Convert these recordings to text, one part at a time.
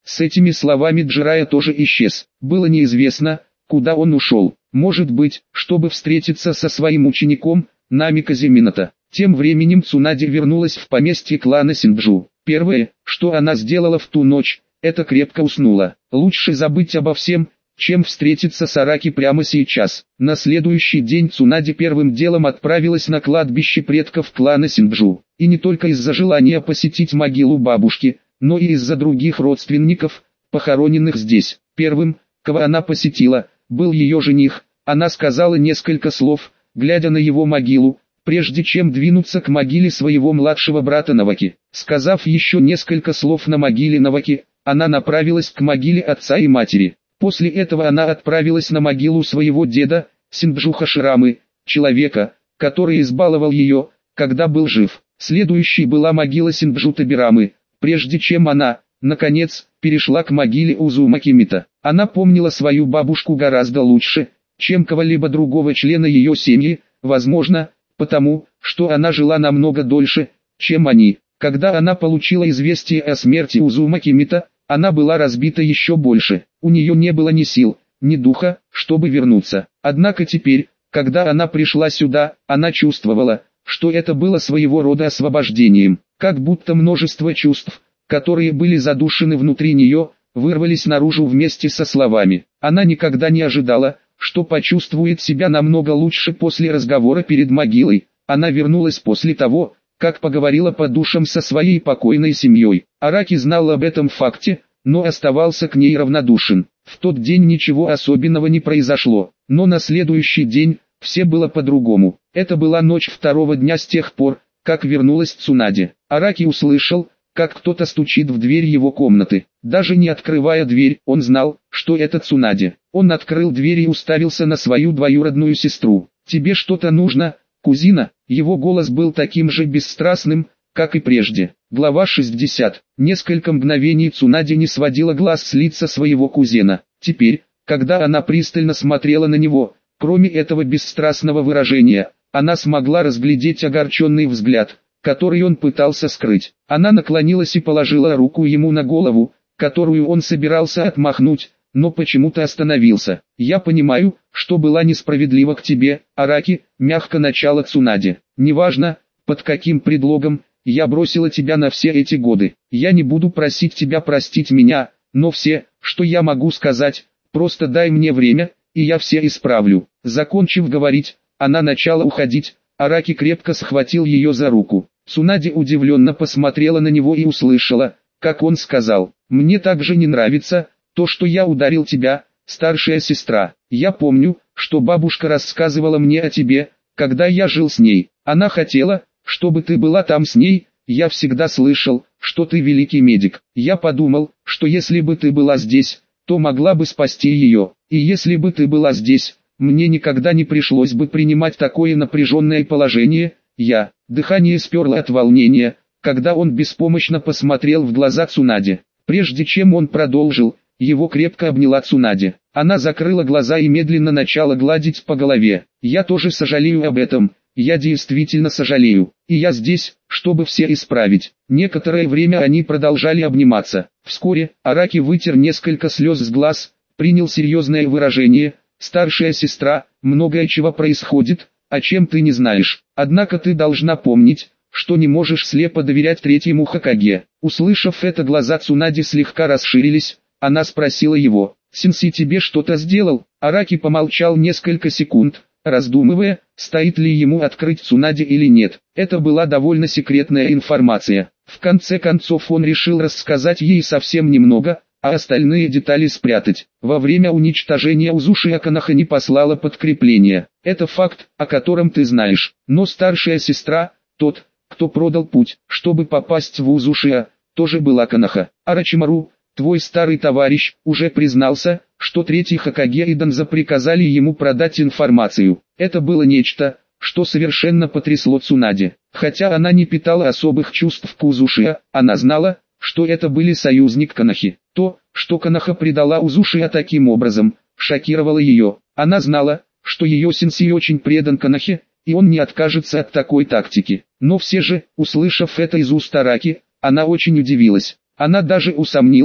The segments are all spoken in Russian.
С этими словами Джирайя тоже исчез. Было неизвестно, куда он ушел. Может быть, чтобы встретиться со своим учеником, Намиказе Минато. Тем временем Цунаде вернулась в поместье клана Синджу. Первое, что она сделала в ту ночь, это крепко уснула. Лучше забыть обо всем, чем встретиться с Араки прямо сейчас. На следующий день Цунаде первым делом отправилась на кладбище предков клана Синджу. И не только из-за желания посетить могилу бабушки, но и из-за других родственников, похороненных здесь. Первым, кого она посетила, был ее жених. Она сказала несколько слов, глядя на его могилу, прежде чем двинуться к могиле своего младшего брата Наваки. Сказав еще несколько слов на могиле Наваки, она направилась к могиле отца и матери. После этого она отправилась на могилу своего деда, Синджу Хаширамы, человека, который избаловал ее, когда был жив. Следующей была могила Синджу Табирамы, прежде чем она, наконец, перешла к могиле Узумаки Мито. Она помнила свою бабушку гораздо лучше, чем кого-либо другого члена ее семьи, возможно, потому, что она жила намного дольше, чем они. Когда она получила известие о смерти Узумаки Мито, она была разбита еще больше. У нее не было ни сил, ни духа, чтобы вернуться. Однако теперь, когда она пришла сюда, она чувствовала, что это было своего рода освобождением. Как будто множество чувств, которые были задушены внутри нее, вырвались наружу вместе со словами. Она никогда не ожидала, что почувствует себя намного лучше после разговора перед могилой. Она вернулась после того, как поговорила по душам со своей покойной семьей. Араки знал об этом факте, но оставался к ней равнодушен. В тот день ничего особенного не произошло, но на следующий день все было по-другому. Это была ночь второго дня с тех пор, как вернулась Цунаде. Араки услышал, как кто-то стучит в дверь его комнаты. Даже не открывая дверь, он знал, что это Цунаде. Он открыл дверь и уставился на свою двоюродную сестру. «Тебе что-то нужно, кузина?» Его голос был таким же бесстрастным, как и прежде. Глава 60. Несколько мгновений Цунаде не сводила глаз с лица своего кузена. Теперь, когда она пристально смотрела на него, кроме этого бесстрастного выражения, она смогла разглядеть огорченный взгляд, который он пытался скрыть. Она наклонилась и положила руку ему на голову, которую он собирался отмахнуть, но почему-то остановился. «Я понимаю, что была несправедлива к тебе, Араки», — мягко начала Цунаде. «Неважно, под каким предлогом, я бросила тебя на все эти годы. Я не буду просить тебя простить меня, но все, что я могу сказать, просто дай мне время, и я все исправлю». Закончив говорить, она начала уходить. Араки крепко схватил ее за руку. Цунаде удивленно посмотрела на него и услышала, как он сказал: «Мне также не нравится то, что я ударил тебя, старшая сестра. Я помню, что бабушка рассказывала мне о тебе, когда я жил с ней. Она хотела, чтобы ты была там с ней. Я всегда слышал, что ты великий медик. Я подумал, что если бы ты была здесь, то могла бы спасти ее. И если бы ты была здесь, мне никогда не пришлось бы принимать такое напряженное положение». Дыхание сперло от волнения, когда он беспомощно посмотрел в глаза Цунаде. Прежде чем он продолжил, его крепко обняла Цунаде. Она закрыла глаза и медленно начала гладить по голове. «Я тоже сожалею об этом, я действительно сожалею, и я здесь, чтобы все исправить». Некоторое время они продолжали обниматься. Вскоре Араки вытер несколько слез с глаз, принял серьезное выражение: «Старшая сестра, многое чего происходит, о чем ты не знаешь. Однако ты должна помнить, что не можешь слепо доверять третьему Хокаге». Услышав это, глаза Цунаде слегка расширились. Она спросила его: «Сенсей тебе что-то сделал?» Араки помолчал несколько секунд, раздумывая, стоит ли ему открыть Цунаде или нет. Это была довольно секретная информация. В конце концов он решил рассказать ей совсем немного, а остальные детали спрятать. Во время уничтожения Узушия Канаха не послала подкрепление. Это факт, о котором ты знаешь. Но старшая сестра, тот, кто продал путь, чтобы попасть в Узушия, тоже была Канаха. Орочимару, твой старый товарищ, уже признался, что третий Хокаге и Данза приказали ему продать информацию. Это было нечто, что совершенно потрясло Цунаде. Хотя она не питала особых чувств к Узушия, она знала, что это были союзник Канахи. То, что Канаха предала Узушия таким образом, шокировало ее. Она знала, что ее сенсей очень предан Канахе, и он не откажется от такой тактики. Но все же, услышав это из уст Араки, она очень удивилась. Она даже усомнилась,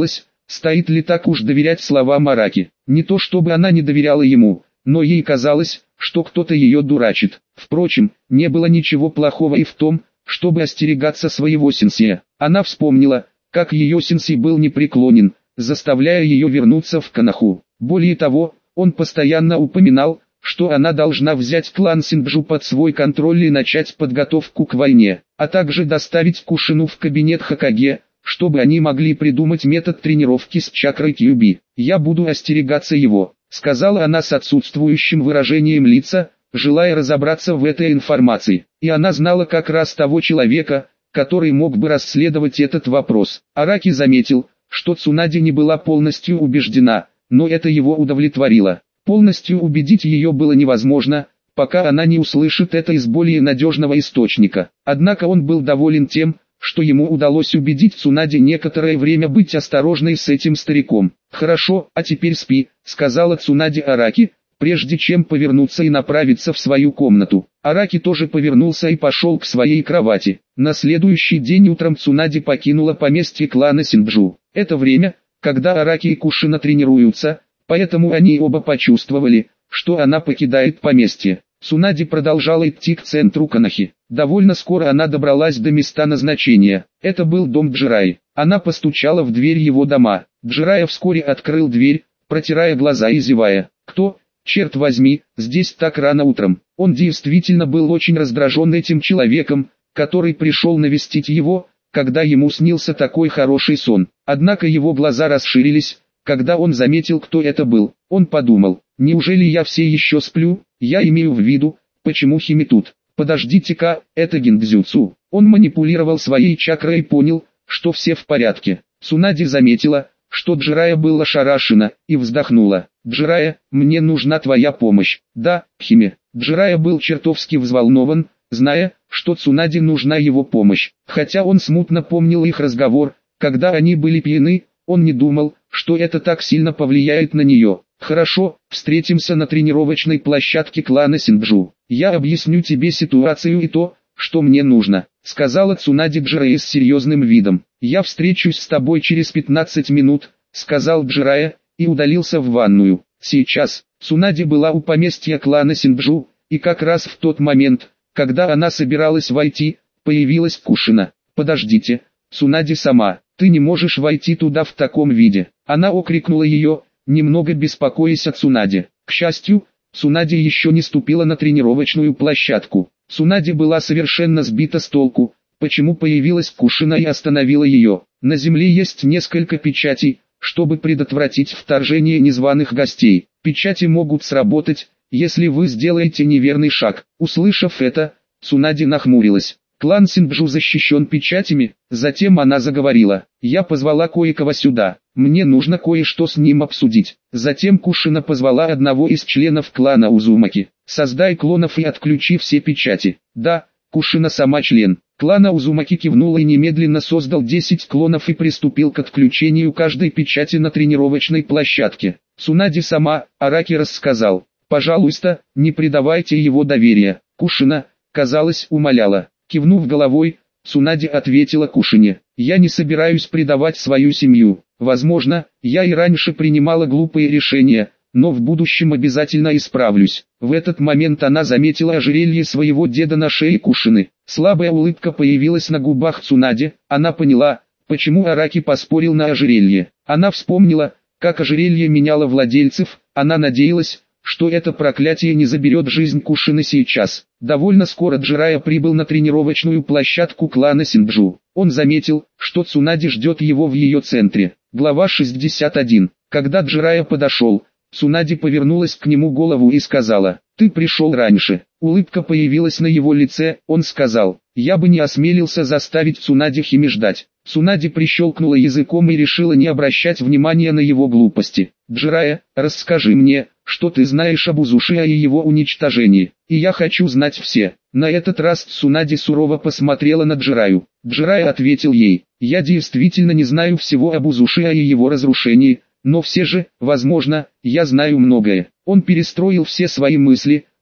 стоит ли так уж доверять словам Араки. Не то чтобы она не доверяла ему, но ей казалось, что кто-то ее дурачит. Впрочем, не было ничего плохого и в том, чтобы остерегаться своего сенсея. Она вспомнила, как ее сенсей был непреклонен, заставляя ее вернуться в Коноху. Более того, он постоянно упоминал, что она должна взять клан Синджу под свой контроль и начать подготовку к войне, а также доставить Кушину в кабинет Хокаге, чтобы они могли придумать метод тренировки с чакрой Кьюби. «Я буду остерегаться его», — сказала она с отсутствующим выражением лица, желая разобраться в этой информации. И она знала как раз того человека, который мог бы расследовать этот вопрос. Араки заметил, что Цунади не была полностью убеждена, но это его удовлетворило. Полностью убедить ее было невозможно, пока она не услышит это из более надежного источника. Однако он был доволен тем, что ему удалось убедить Цунади некоторое время быть осторожной с этим стариком. «Хорошо, а теперь спи», — сказала Цунади Араки, прежде чем повернуться и направиться в свою комнату. Араки тоже повернулся и пошел к своей кровати. На следующий день утром Цунади покинула поместье клана Синджу. Это время, когда Араки и Кушина тренируются, поэтому они оба почувствовали, что она покидает поместье. Цунади продолжала идти к центру Конохи. Довольно скоро она добралась до места назначения. Это был дом Джираи. Она постучала в дверь его дома. Джирая вскоре открыл дверь, протирая глаза и зевая. «Кто? Черт возьми, здесь так рано утром». Он действительно был очень раздражен этим человеком, который пришел навестить его, когда ему снился такой хороший сон. Однако его глаза расширились, когда он заметил, кто это был. Он подумал: неужели я все еще сплю? Я имею в виду, почему Хими тут? Подождите-ка, это гиндзюцу. Он манипулировал своей чакрой и понял, что все в порядке. Цунади заметила, что Джирая была ошарашена, и вздохнула. «Джирая, мне нужна твоя помощь». «Да, Хими». Джирая был чертовски взволнован, зная, что Цунади нужна его помощь. Хотя он смутно помнил их разговор, когда они были пьяны, он не думал, что это так сильно повлияет на нее. «Хорошо, встретимся на тренировочной площадке клана Синджу. Я объясню тебе ситуацию и то, что мне нужно», — сказала Цунади Джирая с серьезным видом. «Я встречусь с тобой через 15 минут», — сказал Джирая, и удалился в ванную. Сейчас Цунади была у поместья клана Синджу, и как раз в тот момент, когда она собиралась войти, появилась Кушина. «Подождите, Цунади сама, ты не можешь войти туда в таком виде». Она окрикнула ее, немного беспокоясь о Цунади. К счастью, Цунади еще не ступила на тренировочную площадку. Цунади была совершенно сбита с толку, почему появилась Кушина и остановила ее. На земле есть несколько печатей, чтобы предотвратить вторжение незваных гостей. Печати могут сработать, если вы сделаете неверный шаг. Услышав это, Цунади нахмурилась. Клан Синджу защищен печатями. Затем она заговорила: «Я позвала кое-кого сюда. Мне нужно кое-что с ним обсудить». Затем Кушина позвала одного из членов клана Узумаки. «Создай клонов и отключи все печати». «Да, Кушина сама член». Клана Узумаки кивнул и немедленно создал 10 клонов и приступил к отключению каждой печати на тренировочной площадке. Цунади сама, Араки рассказал. «Пожалуйста, не предавайте его доверия». Кушина, казалось, умоляла. Кивнув головой, Цунади ответила Кушине: «Я не собираюсь предавать свою семью. Возможно, я и раньше принимала глупые решения, но в будущем обязательно исправлюсь». В этот момент она заметила ожерелье своего деда на шее Кушины. Слабая улыбка появилась на губах Цунади. Она поняла, почему Араки поспорил на ожерелье. Она вспомнила, как ожерелье меняло владельцев. Она надеялась, что это проклятие не заберет жизнь Кушины сейчас. Довольно скоро Джирая прибыл на тренировочную площадку клана Синджу. Он заметил, что Цунади ждет его в ее центре. Глава 61. Когда Джирая подошел, Цунади повернулась к нему голову и сказала: «Ты пришел раньше». Улыбка появилась на его лице. Он сказал: «Я бы не осмелился заставить Цунади Хими ждать». Цунади прищелкнула языком и решила не обращать внимания на его глупости. «Джирая, расскажи мне, что ты знаешь об Узушиа и его уничтожении. И я хочу знать все». На этот раз Цунади сурово посмотрела на Джираю. Джирая ответил ей: «Я действительно не знаю всего об Узушиа и его разрушении, но все же, возможно, я знаю многое». Он перестроил все свои мысли,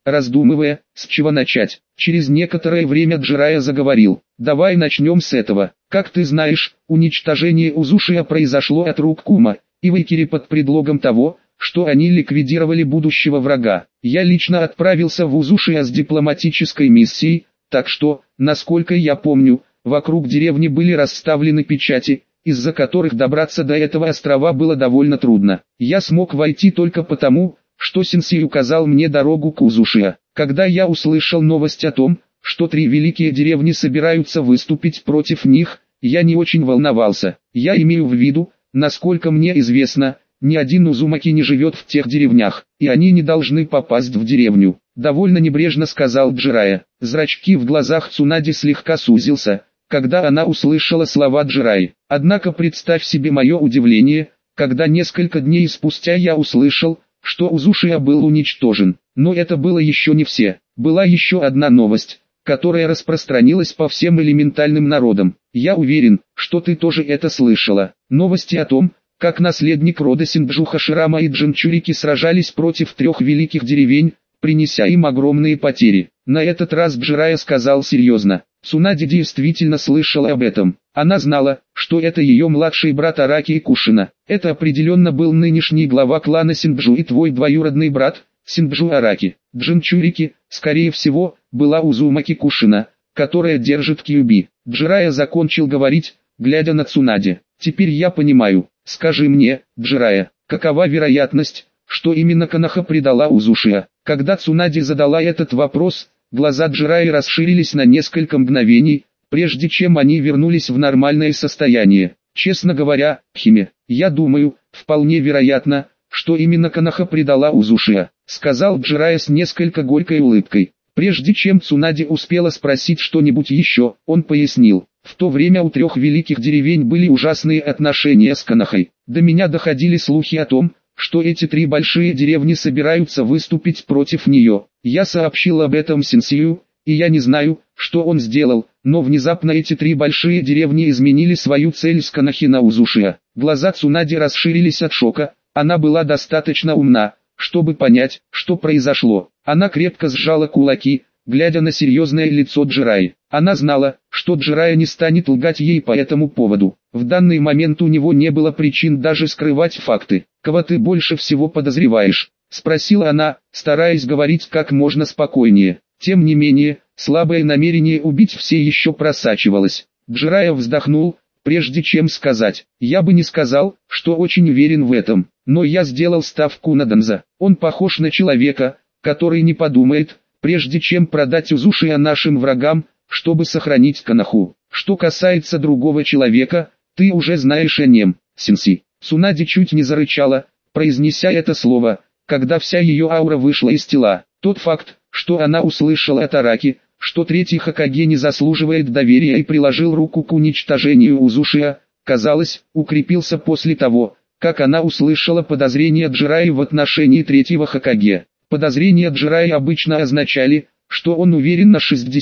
раздумывая, с чего начать. Через некоторое время Джирайя заговорил: «Давай начнем с этого. Как ты знаешь, уничтожение Узушия произошло от рук Кума и Вайкири под предлогом того, что они ликвидировали будущего врага. Я лично отправился в Узушия с дипломатической миссией, так что, насколько я помню, вокруг деревни были расставлены печати, из-за которых добраться до этого острова было довольно трудно. Я смог войти только потому, что сенсей указал мне дорогу к Узушия. Когда я услышал новость о том, что 3 великие деревни собираются выступить против них, я не очень волновался. Я имею в виду, насколько мне известно, ни один Узумаки не живет в тех деревнях, и они не должны попасть в деревню», — довольно небрежно сказал Джирайя. Зрачки в глазах Цунади слегка сузился, когда она услышала слова Джирайи. Однако представь себе мое удивление, когда несколько дней спустя я услышал, что Узушия был уничтожен. Но это было еще не все. Была еще одна новость, которая распространилась по всем элементальным народам. Я уверен, что ты тоже это слышала. Новости о том, как наследник рода Синджу Хаширама и Джинчурики сражались против 3 великих деревень, принеся им огромные потери. На этот раз Джирайя сказал серьезно. Цунади действительно слышала об этом. Она знала, что это ее младший брат Араки Кушина. Это определенно был нынешний глава клана Синджу и твой двоюродный брат, Синджу Араки. Джинчурики, скорее всего, была Узумаки Кушина, которая держит Кьюби. Джирайя закончил говорить, глядя на Цунади. «Теперь я понимаю. Скажи мне, Джирайя, какова вероятность, что именно Коноха предала Узушия?» Когда Цунади задала этот вопрос, глаза Джирайи расширились на несколько мгновений, прежде чем они вернулись в нормальное состояние. «Честно говоря, Химе, я думаю, вполне вероятно, что именно Коноха предала Узушия», сказал Джирайя с несколько горькой улыбкой. Прежде чем Цунади успела спросить что-нибудь еще, он пояснил. В то время у 3 великих деревень были ужасные отношения с Конохой. До меня доходили слухи о том, что эти 3 большие деревни собираются выступить против нее. Я сообщил об этом сенсею, и я не знаю, что он сделал, но внезапно эти 3 большие деревни изменили свою цель с Конохи на Узушия. Глаза Цунади расширились от шока, она была достаточно умна, чтобы понять, что произошло. Она крепко сжала кулаки, глядя на серьезное лицо Джирайи. Она знала, что Джирайя не станет лгать ей по этому поводу. В данный момент у него не было причин даже скрывать факты. «Кого ты больше всего подозреваешь?» — спросила она, стараясь говорить как можно спокойнее. Тем не менее, слабое намерение убить все еще просачивалось. Джирайя вздохнул, прежде чем сказать. «Я бы не сказал, что очень уверен в этом, но я сделал ставку на Данза. Он похож на человека, который не подумает, прежде чем продать Узушия нашим врагам, чтобы сохранить Коноху. Что касается другого человека, ты уже знаешь о нем, сенсей». Цунади чуть не зарычала, произнеся это слово, когда вся ее аура вышла из тела. Тот факт, что она услышала от Араки, что 3-й Хокаге не заслуживает доверия и приложил руку к уничтожению Узушия, казалось, укрепился после того, как она услышала подозрения Джирайи в отношении 3-го Хокаге. Подозрения Джирайи обычно означали, что он уверен на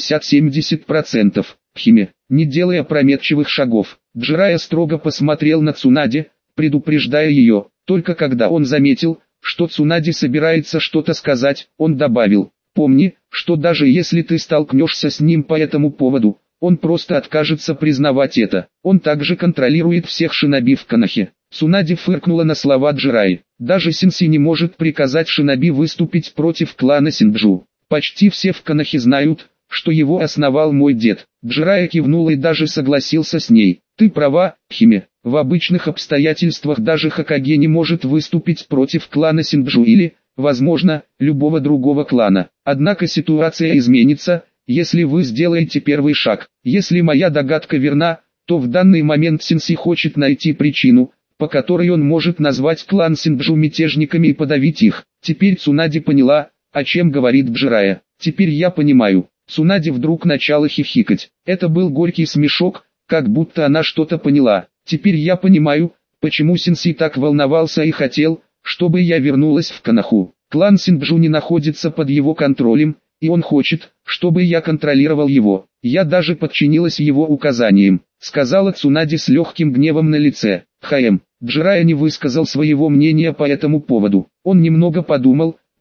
60-70%. Химе, не делая опрометчивых шагов, Джирайя строго посмотрел на Цунади, предупреждая ее. Только когда он заметил, что Цунади собирается что-то сказать, он добавил: «Помни, что даже если ты столкнешься с ним по этому поводу, он просто откажется признавать это. Он также контролирует всех шиноби в Конохе». Цунади фыркнула на слова Джирайи. «Даже сенсей не может приказать шиноби выступить против клана Синджу. Почти все в Конохе знают, что его основал мой дед». Джирайя кивнул и даже согласился с ней. «Ты права, Химе. В обычных обстоятельствах даже Хокаге не может выступить против клана Синджу или, возможно, любого другого клана. Однако ситуация изменится, если вы сделаете первый шаг. Если моя догадка верна, то в данный момент сенсей хочет найти причину, по которой он может назвать клан Синджу мятежниками и подавить их». Теперь Цунади поняла, о чем говорит Джирайя. «Теперь я понимаю». Цунади вдруг начала хихикать. Это был горький смешок, как будто она что-то поняла. «Теперь я понимаю, почему сенсей так волновался и хотел, чтобы я вернулась в Коноху. Клан Синджу не находится под его контролем, и он хочет, чтобы я контролировал его. Я даже подчинилась его указаниям», сказала Цунади с легким гневом на лице. Джирайя не высказал своего мнения по этому поводу. Он немного подумал,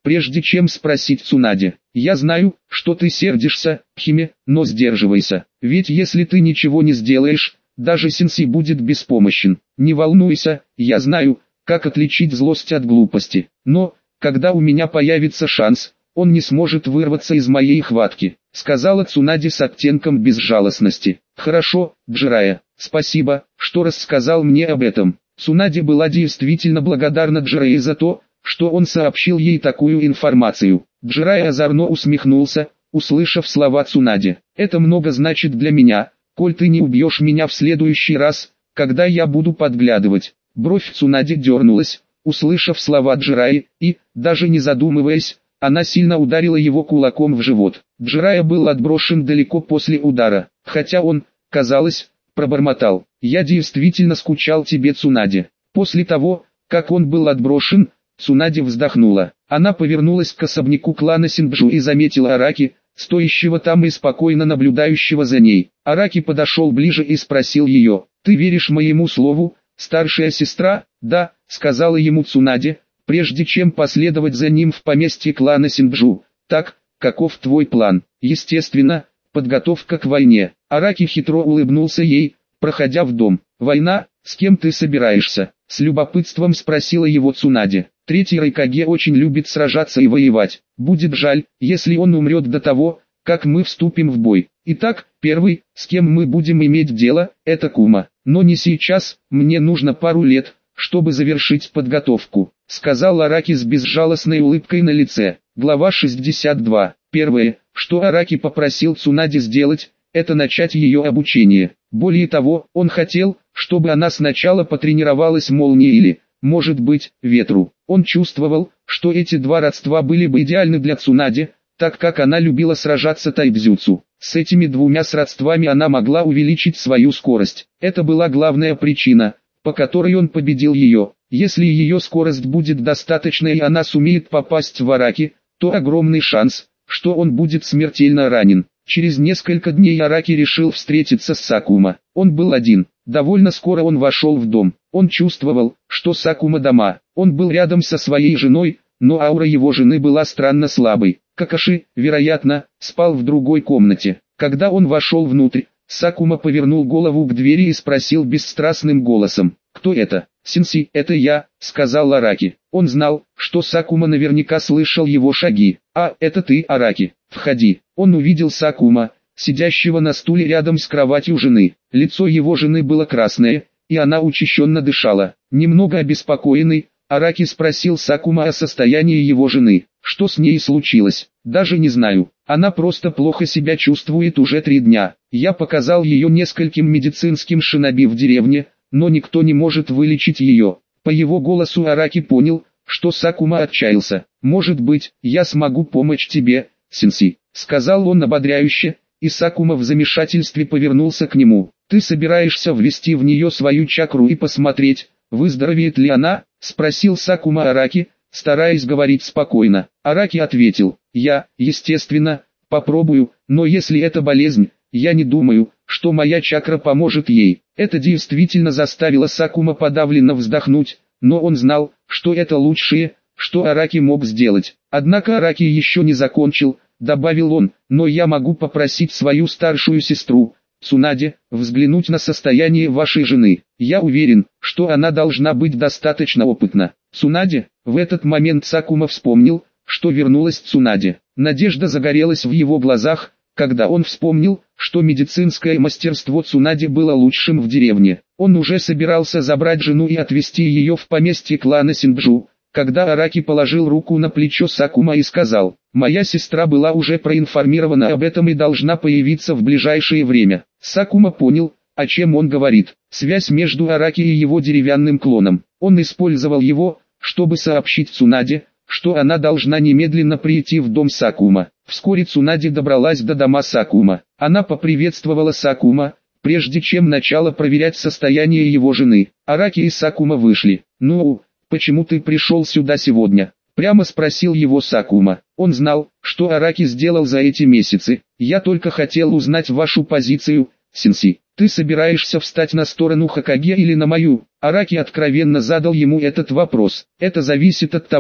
прежде чем спросить Цунаде. «Я знаю, что ты сердишься, Химе, но сдерживайся, ведь если ты ничего не сделаешь, даже сенсей будет беспомощен. Не волнуйся, я знаю, как отличить злость от глупости, но, когда у меня появится шанс, он не сможет вырваться из моей хватки», сказала Цунаде с оттенком безжалостности. «Хорошо, Джирая, спасибо, что рассказал мне об этом». Цунаде была действительно благодарна Джирае за то, что он сообщил ей такую информацию. Джирая озорно усмехнулся, услышав слова Цунаде. «Это много значит для меня, коль ты не убьешь меня в следующий раз, когда я буду подглядывать». Бровь Цунаде дернулась, услышав слова Джираи, и, даже не задумываясь, она сильно ударила его кулаком в живот. Джирая был отброшен далеко после удара, хотя он, казалось, пробормотал: «Я действительно скучал тебе, Цунаде». После того, как он был отброшен, Цунаде вздохнула. Она повернулась к особняку клана Синджу и заметила Араки, стоящего там и спокойно наблюдающего за ней. Араки подошел ближе и спросил ее: «Ты веришь моему слову, старшая сестра?» «Да», — сказала ему Цунаде, прежде чем последовать за ним в поместье клана Синджу. «Так, каков твой план?» «Естественно, подготовка к войне». Араки хитро улыбнулся ей, проходя в дом. «Война? С кем ты собираешься?» — с любопытством спросила его Цунаде. «Третий Райкаге очень любит сражаться и воевать. Будет жаль, если он умрет до того, как мы вступим в бой. Итак, первый, с кем мы будем иметь дело, это Кума. Но не сейчас, мне нужно пару лет, чтобы завершить подготовку», — сказал Араки с безжалостной улыбкой на лице. Глава 62. Первое, что Араки попросил Цунаде сделать, это начать ее обучение. Более того, он хотел, чтобы она сначала потренировалась молнии или, может быть, ветру. Он чувствовал, что эти два родства были бы идеальны для Цунаде, так как она любила сражаться тайбзюцу. С этими двумя сродствами она могла увеличить свою скорость. Это была главная причина, по которой он победил ее. Если ее скорость будет достаточной и она сумеет попасть в Араки, то огромный шанс, что он будет смертельно ранен. Через несколько дней Араки решил встретиться с Сакума. Он был один. Довольно скоро он вошел в дом. Он чувствовал, что Сакума дома. Он был рядом со своей женой, но аура его жены была странно слабой. Какаши, вероятно, спал в другой комнате. Когда он вошел внутрь, Сакума повернул голову к двери и спросил бесстрастным голосом: «Кто это?» «Синси, это я», — сказал Араки. Он знал, что Сакума наверняка слышал его шаги. «А, это ты, Араки, входи». Он увидел Сакума, сидящего на стуле рядом с кроватью жены. Лицо его жены было красное, и она учащенно дышала. Немного обеспокоенный, Араки спросил Сакума о состоянии его жены. «Что с ней случилось?» «Даже не знаю. Она просто плохо себя чувствует уже 3 дня. Я показал ее нескольким медицинским шиноби в деревне, но никто не может вылечить ее». По его голосу Араки понял, что Сакума отчаялся. «Может быть, я смогу помочь тебе, Синси», — сказал он ободряюще, и Сакума в замешательстве повернулся к нему. «Ты собираешься ввести в нее свою чакру и посмотреть, выздоровеет ли она?» — спросил Сакума Араки, стараясь говорить спокойно. Араки ответил: «Я, естественно, попробую, но если это болезнь, я не думаю, что моя чакра поможет ей». Это действительно заставило Сакума подавленно вздохнуть, но он знал, что это лучшее, что Араки мог сделать. Однако Араки еще не закончил, добавил он: «Но я могу попросить свою старшую сестру, Цунаде, взглянуть на состояние вашей жены. Я уверен, что она должна быть достаточно опытна». «Цунаде?» В этот момент Сакума вспомнил, что вернулась Цунаде. Надежда загорелась в его глазах, когда он вспомнил, что медицинское мастерство Цунаде было лучшим в деревне. Он уже собирался забрать жену и отвезти ее в поместье клана Синджу, когда Араки положил руку на плечо Сакума и сказал: «Моя сестра была уже проинформирована об этом и должна появиться в ближайшее время». Сакума понял, о чем он говорит. Связь между Араки и его деревянным клоном. Он использовал его, чтобы сообщить Цунаде, что она должна немедленно прийти в дом Сакума. Вскоре Цунаде добралась до дома Сакума. Она поприветствовала Сакума, прежде чем начала проверять состояние его жены. Араки и Сакума вышли. «Ну, почему ты пришел сюда сегодня?» — прямо спросил его Сакума. Он знал, что Араки сделал за эти месяцы. «Я только хотел узнать вашу позицию, Синси. Ты собираешься встать на сторону Хокаге или на мою?» Араки откровенно задал ему этот вопрос. «Это зависит от того,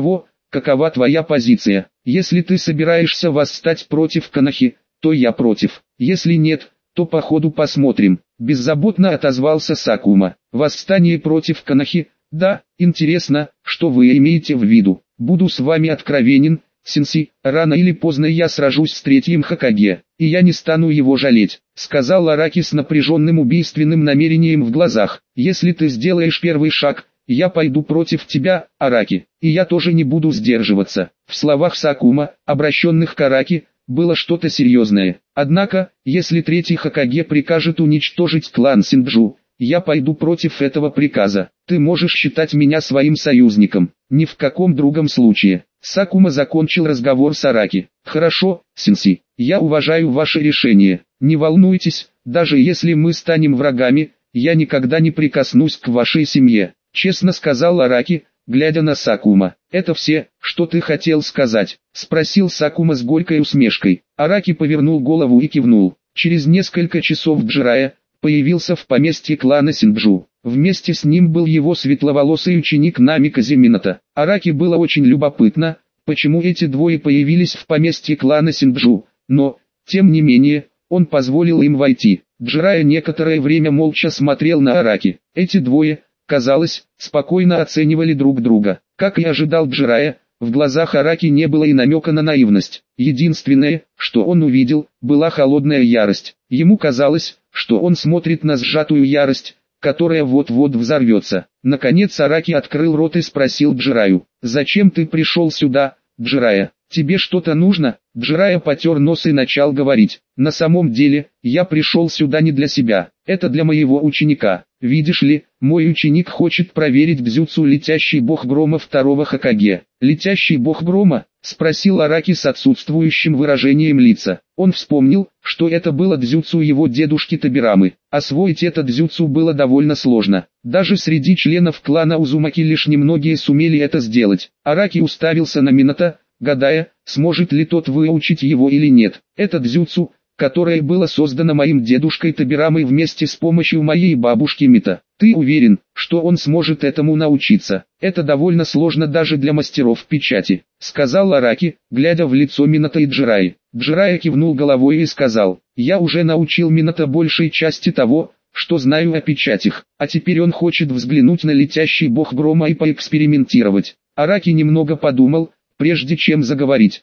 какова твоя позиция? Если ты собираешься восстать против Канахи, то я против. Если нет, то по ходу посмотрим. Беззаботно отозвался Сакума. Восстание против Канахи? Да, интересно, что вы имеете в виду. Буду с вами откровенен, сенсей, рано или поздно я сражусь с третьим Хокаге, и я не стану его жалеть, сказал Араки с напряженным убийственным намерением в глазах. Если ты сделаешь первый шаг, я пойду против тебя, Араки, и я тоже не буду сдерживаться. В словах Сакума, обращенных к Араки, было что-то серьезное. Однако, если третий Хокаге прикажет уничтожить клан Синджу, я пойду против этого приказа. Ты можешь считать меня своим союзником. Ни в каком другом случае. Сакума закончил разговор с Араки. Хорошо, сенсей, я уважаю ваше решение. Не волнуйтесь, даже если мы станем врагами, я никогда не прикоснусь к вашей семье. Честно сказал Араки, глядя на Сакума. Это все, что ты хотел сказать? Спросил Сакума с горькой усмешкой. Араки повернул голову и кивнул. Через несколько часов Джирая появился в поместье клана Синджу. Вместе с ним был его светловолосый ученик Нами Казимината. Араки было очень любопытно, почему эти двое появились в поместье клана Синджу, но, тем не менее, он позволил им войти. Джирая некоторое время молча смотрел на Араки. Эти двое, казалось, спокойно оценивали друг друга. Как и ожидал Джирая, в глазах Араки не было и намека на наивность. Единственное, что он увидел, была холодная ярость. Ему казалось, что он смотрит на сжатую ярость, которая вот-вот взорвется. Наконец Араки открыл рот и спросил Джираю: «Зачем ты пришел сюда, Джирая? Тебе что-то нужно?» Джирая потер нос и начал говорить: «На самом деле, я пришел сюда не для себя, это для моего ученика. Видишь ли, мой ученик хочет проверить дзюцу летящий бог грома второго Хокаге». «Летящий бог грома?» — спросил Араки с отсутствующим выражением лица. Он вспомнил, что это было дзюцу его дедушки Табирамы. Освоить это дзюцу было довольно сложно. Даже среди членов клана Узумаки лишь немногие сумели это сделать. Араки уставился на Минато, гадая, сможет ли тот выучить его или нет. Это дзюцу, которое было создано моим дедушкой Табирамой вместе с помощью моей бабушки Мита. Ты уверен, что он сможет этому научиться? Это довольно сложно даже для мастеров печати, сказал Араки, глядя в лицо Минато и Джираи. Джирая кивнул головой и сказал: «Я уже научил Минато большей части того, что знаю о печатях, а теперь он хочет взглянуть на летящий бог грома и поэкспериментировать». Араки немного подумал, прежде чем заговорить.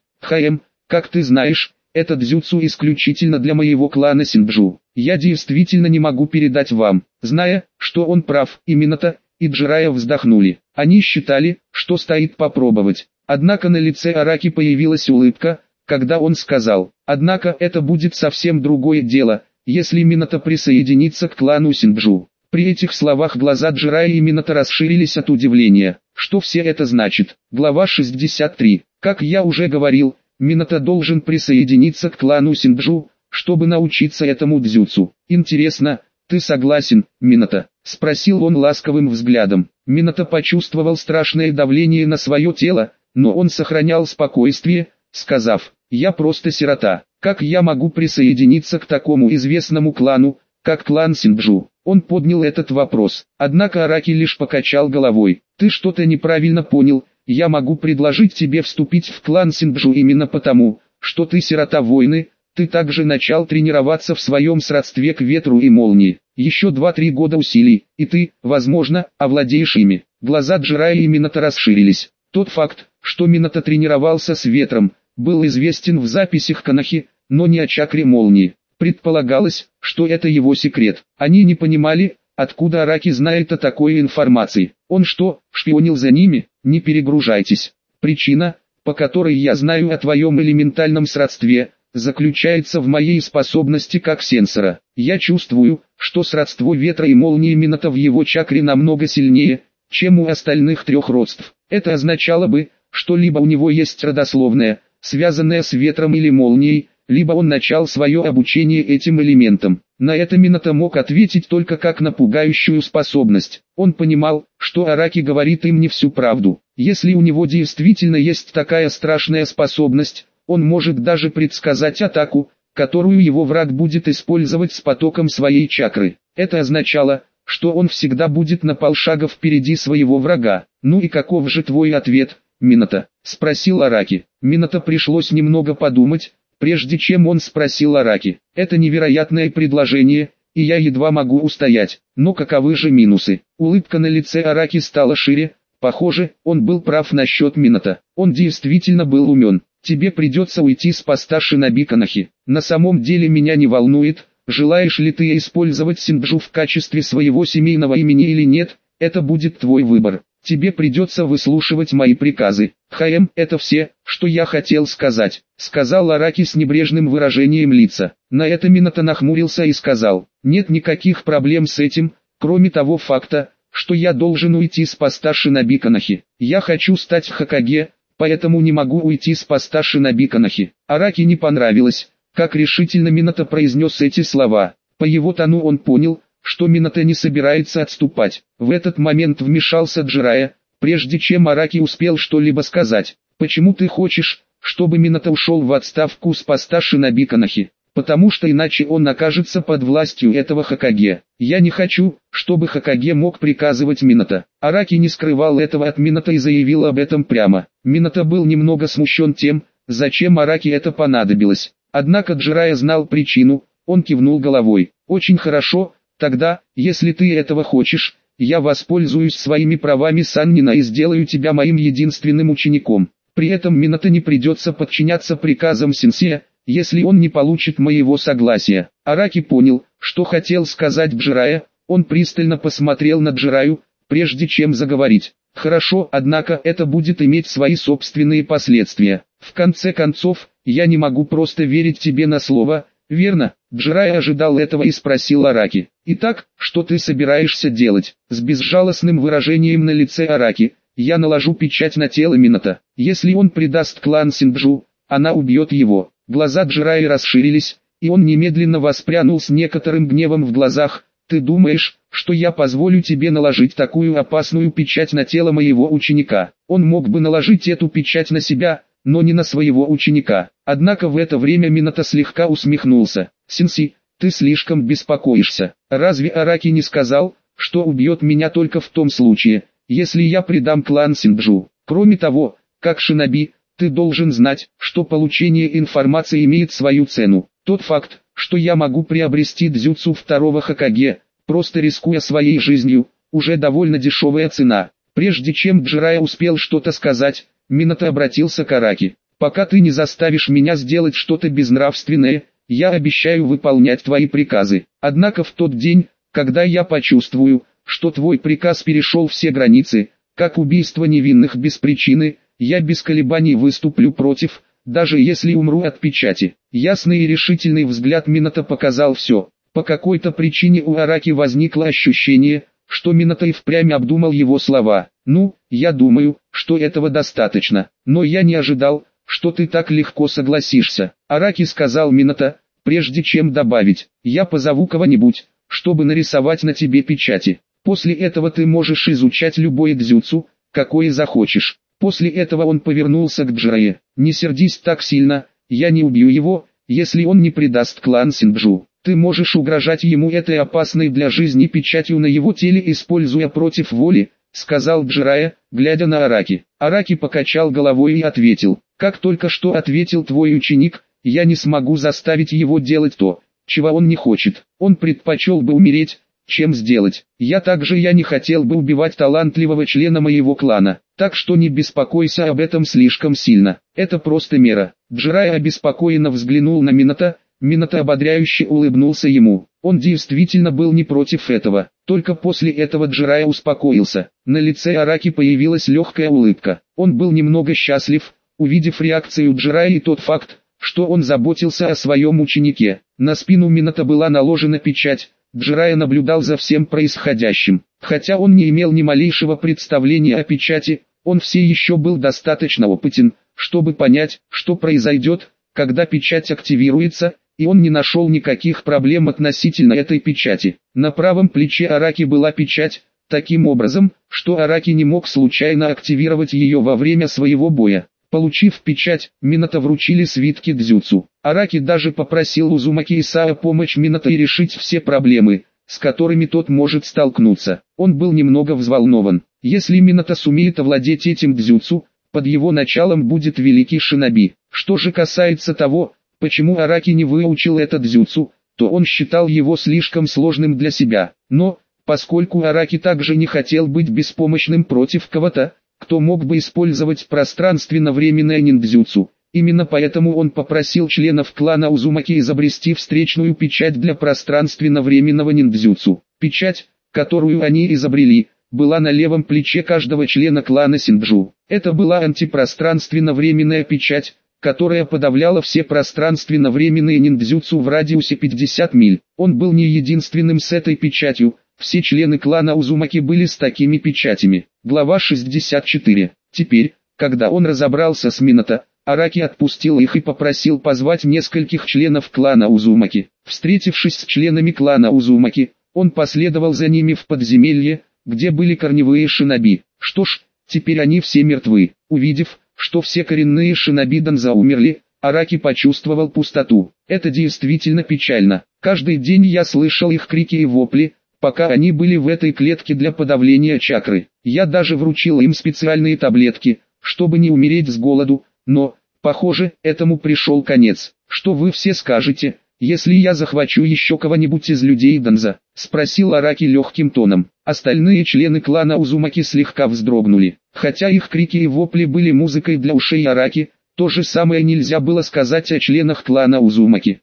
Как ты знаешь, это дзюцу исключительно для моего клана Синджу. Я действительно не могу передать вам». Зная, что он прав, и Минато, и Джирая вздохнули. Они считали, что стоит попробовать. Однако на лице Араки появилась улыбка, когда он сказал: «Однако это будет совсем другое дело, если Минато присоединится к клану Синджу». При этих словах глаза Джирая и Минато расширились от удивления. Что все это значит? Глава 63. Как я уже говорил, Минато должен присоединиться к клану Синджу, чтобы научиться этому дзюцу. Интересно, ты согласен, Минато? Спросил он ласковым взглядом. Минато почувствовал страшное давление на свое тело, но он сохранял спокойствие, сказав: «Я просто сирота. Как я могу присоединиться к такому известному клану, как клан Синджу?» Он поднял этот вопрос. Однако Араки лишь покачал головой. «Ты что-то неправильно понял. Я могу предложить тебе вступить в клан Синджу именно потому, что ты сирота войны. Ты также начал тренироваться в своем сродстве к ветру и молнии. Еще 2-3 года усилий, и ты, возможно, овладеешь ими». Глаза Джирая и Минато расширились. Тот факт, что Минато тренировался с ветром, был известен в записях Канахи, но не о чакре молнии. Предполагалось, что это его секрет. Они не понимали, откуда Араки знает о такой информации. Он что, шпионил за ними? Не перегружайтесь. Причина, по которой я знаю о твоем элементальном сродстве, заключается в моей способности как сенсора. Я чувствую, что сродство ветра и молнии Минато в его чакре намного сильнее, чем у остальных 3 родств. Это означало бы, что либо у него есть родословное, связанное с ветром или молнией, либо он начал свое обучение этим элементам. На это Минато мог ответить только как на пугающую способность. Он понимал, что Араки говорит им не всю правду. Если у него действительно есть такая страшная способность, он может даже предсказать атаку, которую его враг будет использовать с потоком своей чакры. Это означало, что он всегда будет на полшага впереди своего врага. «Ну и каков же твой ответ, Минато?» — спросил Араки. Минато пришлось немного подумать, прежде чем он спросил Араки. Это невероятное предложение, и я едва могу устоять. Но каковы же минусы? Улыбка на лице Араки стала шире. Похоже, он был прав насчет Минато. Он действительно был умен. Тебе придется уйти с поста Шиноби Канахи. На самом деле меня не волнует, желаешь ли ты использовать Синджу в качестве своего семейного имени или нет, это будет твой выбор. Тебе придется выслушивать мои приказы. Это все, что я хотел сказать, сказал Араки с небрежным выражением лица. На это Минато нахмурился и сказал, нет никаких проблем с этим, кроме того факта, что я должен уйти с поста Шиноби Канахи. Я хочу стать Хокаге, поэтому не могу уйти с поста Шиноби Канахи. Араки не понравилось, как решительно Минато произнес эти слова. По его тону он понял, что Минато не собирается отступать. В этот момент вмешался Джирайя, прежде чем Араки успел что-либо сказать. «Почему ты хочешь, чтобы Минато ушел в отставку с поста Шиноби Канахи? Потому что иначе он окажется под властью этого Хокаге. Я не хочу, чтобы Хокаге мог приказывать Минато». Араки не скрывал этого от Минато и заявил об этом прямо. Минато был немного смущен тем, зачем Араки это понадобилось. Однако Джирайя знал причину, он кивнул головой. «Очень хорошо, тогда, если ты этого хочешь, я воспользуюсь своими правами Саннина и сделаю тебя моим единственным учеником. При этом Минато не придется подчиняться приказам сенсея, если он не получит моего согласия». Араки понял, что хотел сказать Джирайя, он пристально посмотрел на Джирайю, прежде чем заговорить. «Хорошо, однако это будет иметь свои собственные последствия. В конце концов, я не могу просто верить тебе на слово, верно?» Джирайя ожидал этого и спросил Араки. «Итак, что ты собираешься делать?» С безжалостным выражением на лице Араки, «Я наложу печать на тело Минато. Если он предаст клан Синджу, она убьет его». Глаза Джирайи расширились, и он немедленно воспрянул с некоторым гневом в глазах. «Ты думаешь, что я позволю тебе наложить такую опасную печать на тело моего ученика?» Он мог бы наложить эту печать на себя, но не на своего ученика. Однако в это время Минато слегка усмехнулся. «Сенсей, ты слишком беспокоишься. Разве Араки не сказал, что убьет меня только в том случае, если я предам клан Синджу? Кроме того, как шиноби, ты должен знать, что получение информации имеет свою цену. Тот факт, что я могу приобрести дзюцу второго Хокаге, просто рискуя своей жизнью, уже довольно дешевая цена». Прежде чем Джирайя успел что-то сказать, Минато обратился к Араки. «Пока ты не заставишь меня сделать что-то безнравственное, я обещаю выполнять твои приказы. Однако в тот день, когда я почувствую, что твой приказ перешел все границы, как убийство невинных без причины, я без колебаний выступлю против, даже если умру от печати». Ясный и решительный взгляд Минато показал все. По какой-то причине у Араки возникло ощущение, что Минато и впрямь обдумал его слова. «Ну, я думаю, что этого достаточно, но я не ожидал, что ты так легко согласишься», Араки сказал Минато, прежде чем добавить, «Я позову кого-нибудь, чтобы нарисовать на тебе печати. После этого ты можешь изучать любое дзюцу, какое захочешь». После этого он повернулся к Джирайе. «Не сердись так сильно, я не убью его, если он не предаст клан Синджу. Ты можешь угрожать ему этой опасной для жизни печатью на его теле, используя против воли», сказал Джирайя, глядя на Араки. Араки покачал головой и ответил, «Как только что ответил твой ученик, я не смогу заставить его делать то, чего он не хочет. Он предпочел бы умереть, чем сделать. Я не хотел бы убивать талантливого члена моего клана, так что не беспокойся об этом слишком сильно. Это просто мера». Джирайя обеспокоенно взглянул на Минато. Минато ободряюще улыбнулся ему. Он действительно был не против этого. Только после этого Джирайя успокоился. На лице Араки появилась легкая улыбка. Он был немного счастлив, увидев реакцию Джирайи и тот факт, что он заботился о своем ученике. На спину Минато была наложена печать. Джирайя наблюдал за всем происходящим. Хотя он не имел ни малейшего представления о печати, он все еще был достаточно опытен, чтобы понять, что произойдет, когда печать активируется, и он не нашел никаких проблем относительно этой печати. На правом плече Араки была печать, таким образом, что Араки не мог случайно активировать ее во время своего боя. Получив печать, Минато вручили свитки дзюцу. Араки даже попросил Узумаки Исао помочь Минато и решить все проблемы, с которыми тот может столкнуться. Он был немного взволнован. Если Минато сумеет овладеть этим дзюцу, Под его началом будет великий шиноби. Что же касается того, почему Араки не выучил этот дзюцу, то он считал его слишком сложным для себя. Но, поскольку Араки также не хотел быть беспомощным против кого-то, кто мог бы использовать пространственно-временное ниндзюцу, именно поэтому он попросил членов клана Узумаки изобрести встречную печать для пространственно-временного ниндзюцу. Печать, которую они изобрели, была на левом плече каждого члена клана Синджу. Это была антипространственно-временная печать, которая подавляла все пространственно-временные ниндзюцу в радиусе 50 миль. Он был не единственным с этой печатью, все члены клана Узумаки были с такими печатями. Глава 64. Теперь, когда он разобрался с Минато, Араки отпустил их и попросил позвать нескольких членов клана Узумаки. Встретившись с членами клана Узумаки, он последовал за ними в подземелье, где были корневые шиноби. Что ж, теперь они все мертвы. Увидев, что все коренные шиноби Данза умерли, Араки почувствовал пустоту. Это действительно печально. Каждый день я слышал их крики и вопли, пока они были в этой клетке для подавления чакры. Я даже вручил им специальные таблетки, чтобы не умереть с голоду, но, похоже, этому пришел конец. Что вы все скажете, если я захвачу еще кого-нибудь из людей Данза? Спросил Араки легким тоном. Остальные члены клана Узумаки слегка вздрогнули. Хотя их крики и вопли были музыкой для ушей Араки, то же самое нельзя было сказать о членах клана Узумаки.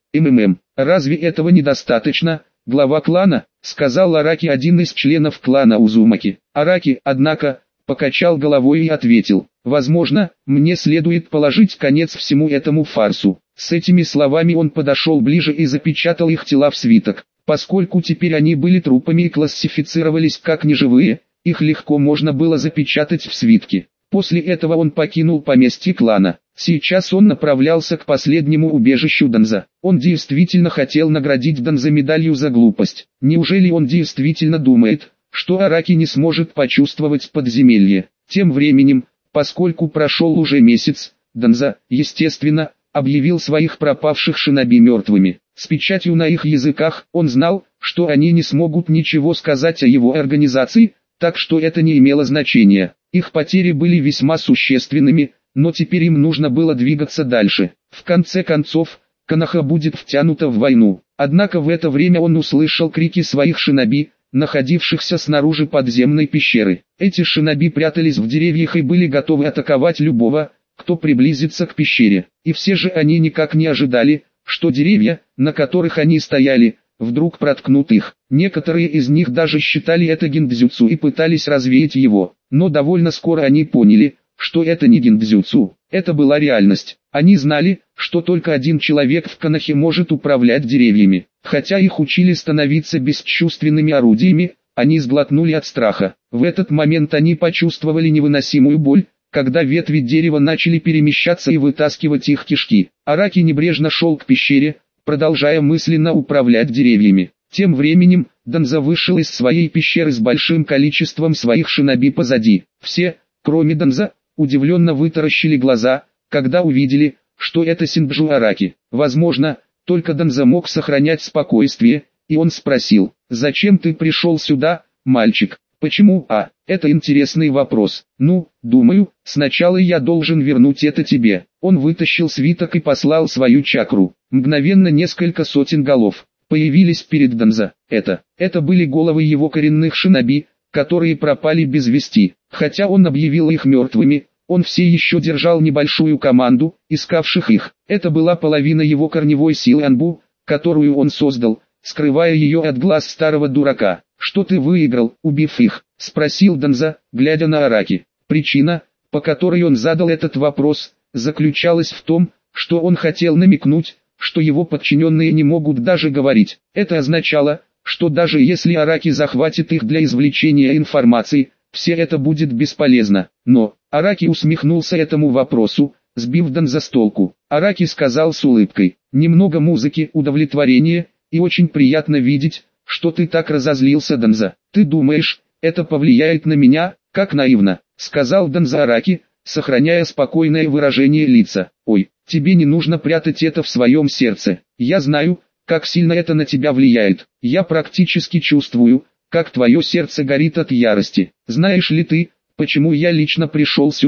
Разве этого недостаточно, глава клана? Сказал Араки, один из членов клана Узумаки. Араки, однако, покачал головой и ответил: возможно, мне следует положить конец всему этому фарсу. С этими словами он подошел ближе и запечатал их тела в свиток. Поскольку теперь они были трупами и классифицировались как неживые, их легко можно было запечатать в свитке. После этого он покинул поместье клана. Сейчас он направлялся к последнему убежищу Данза. Он действительно хотел наградить Данза медалью за глупость. Неужели он действительно думает, что Араки не сможет почувствовать подземелье? Тем временем, поскольку прошел уже месяц, Данза, естественно, объявил своих пропавших шиноби мертвыми. С печатью на их языках он знал, что они не смогут ничего сказать о его организации, так что это не имело значения. Их потери были весьма существенными, но теперь им нужно было двигаться дальше. В конце концов, Коноха будет втянута в войну. Однако в это время он услышал крики своих шиноби, находившихся снаружи подземной пещеры. Эти шиноби прятались в деревьях и были готовы атаковать любого, кто приблизится к пещере. И все же они никак не ожидали, что деревья, на которых они стояли, вдруг проткнут их. Некоторые из них даже считали это гиндзюцу и пытались развеять его. Но довольно скоро они поняли, что это не гиндзюцу, это была реальность. Они знали, что только один человек в Конохе может управлять деревьями. Хотя их учили становиться бесчувственными орудиями, они сглотнули от страха. В этот момент они почувствовали невыносимую боль, когда ветви дерева начали перемещаться и вытаскивать их кишки. Араки небрежно шел к пещере, продолжая мысленно управлять деревьями. Тем временем, Данза вышел из своей пещеры с большим количеством своих шиноби позади. Все, кроме Данза, удивленно вытаращили глаза, когда увидели, что это Синджу Араки. Возможно, только Данза мог сохранять спокойствие, и он спросил: «Зачем ты пришел сюда, мальчик?» «Почему? Это интересный вопрос. Ну, думаю, сначала я должен вернуть это тебе». Он вытащил свиток и послал свою чакру. Мгновенно несколько сотен голов появились перед Данза. Это были головы его коренных шиноби, которые пропали без вести. Хотя он объявил их мертвыми, он все еще держал небольшую команду, искавших их. Это была половина его корневой силы Анбу, которую он создал, скрывая ее от глаз старого дурака. «Что ты выиграл, убив их?» — спросил Данза, глядя на Араки. Причина, по которой он задал этот вопрос, заключалась в том, что он хотел намекнуть, что его подчиненные не могут даже говорить. Это означало, что даже если Араки захватит их для извлечения информации, все это будет бесполезно. Но Араки усмехнулся этому вопросу, сбив Данза с толку. Араки сказал с улыбкой: «Немного музыки, удовлетворения, и очень приятно видеть, что ты так разозлился, Данза. Ты думаешь, это повлияет на меня?» «Как наивно», — сказал Данза Араки, сохраняя спокойное выражение лица. «Ой, тебе не нужно прятать это в своем сердце. Я знаю, как сильно это на тебя влияет. Я практически чувствую, как твое сердце горит от ярости. Знаешь ли ты, почему я лично пришел сюда?»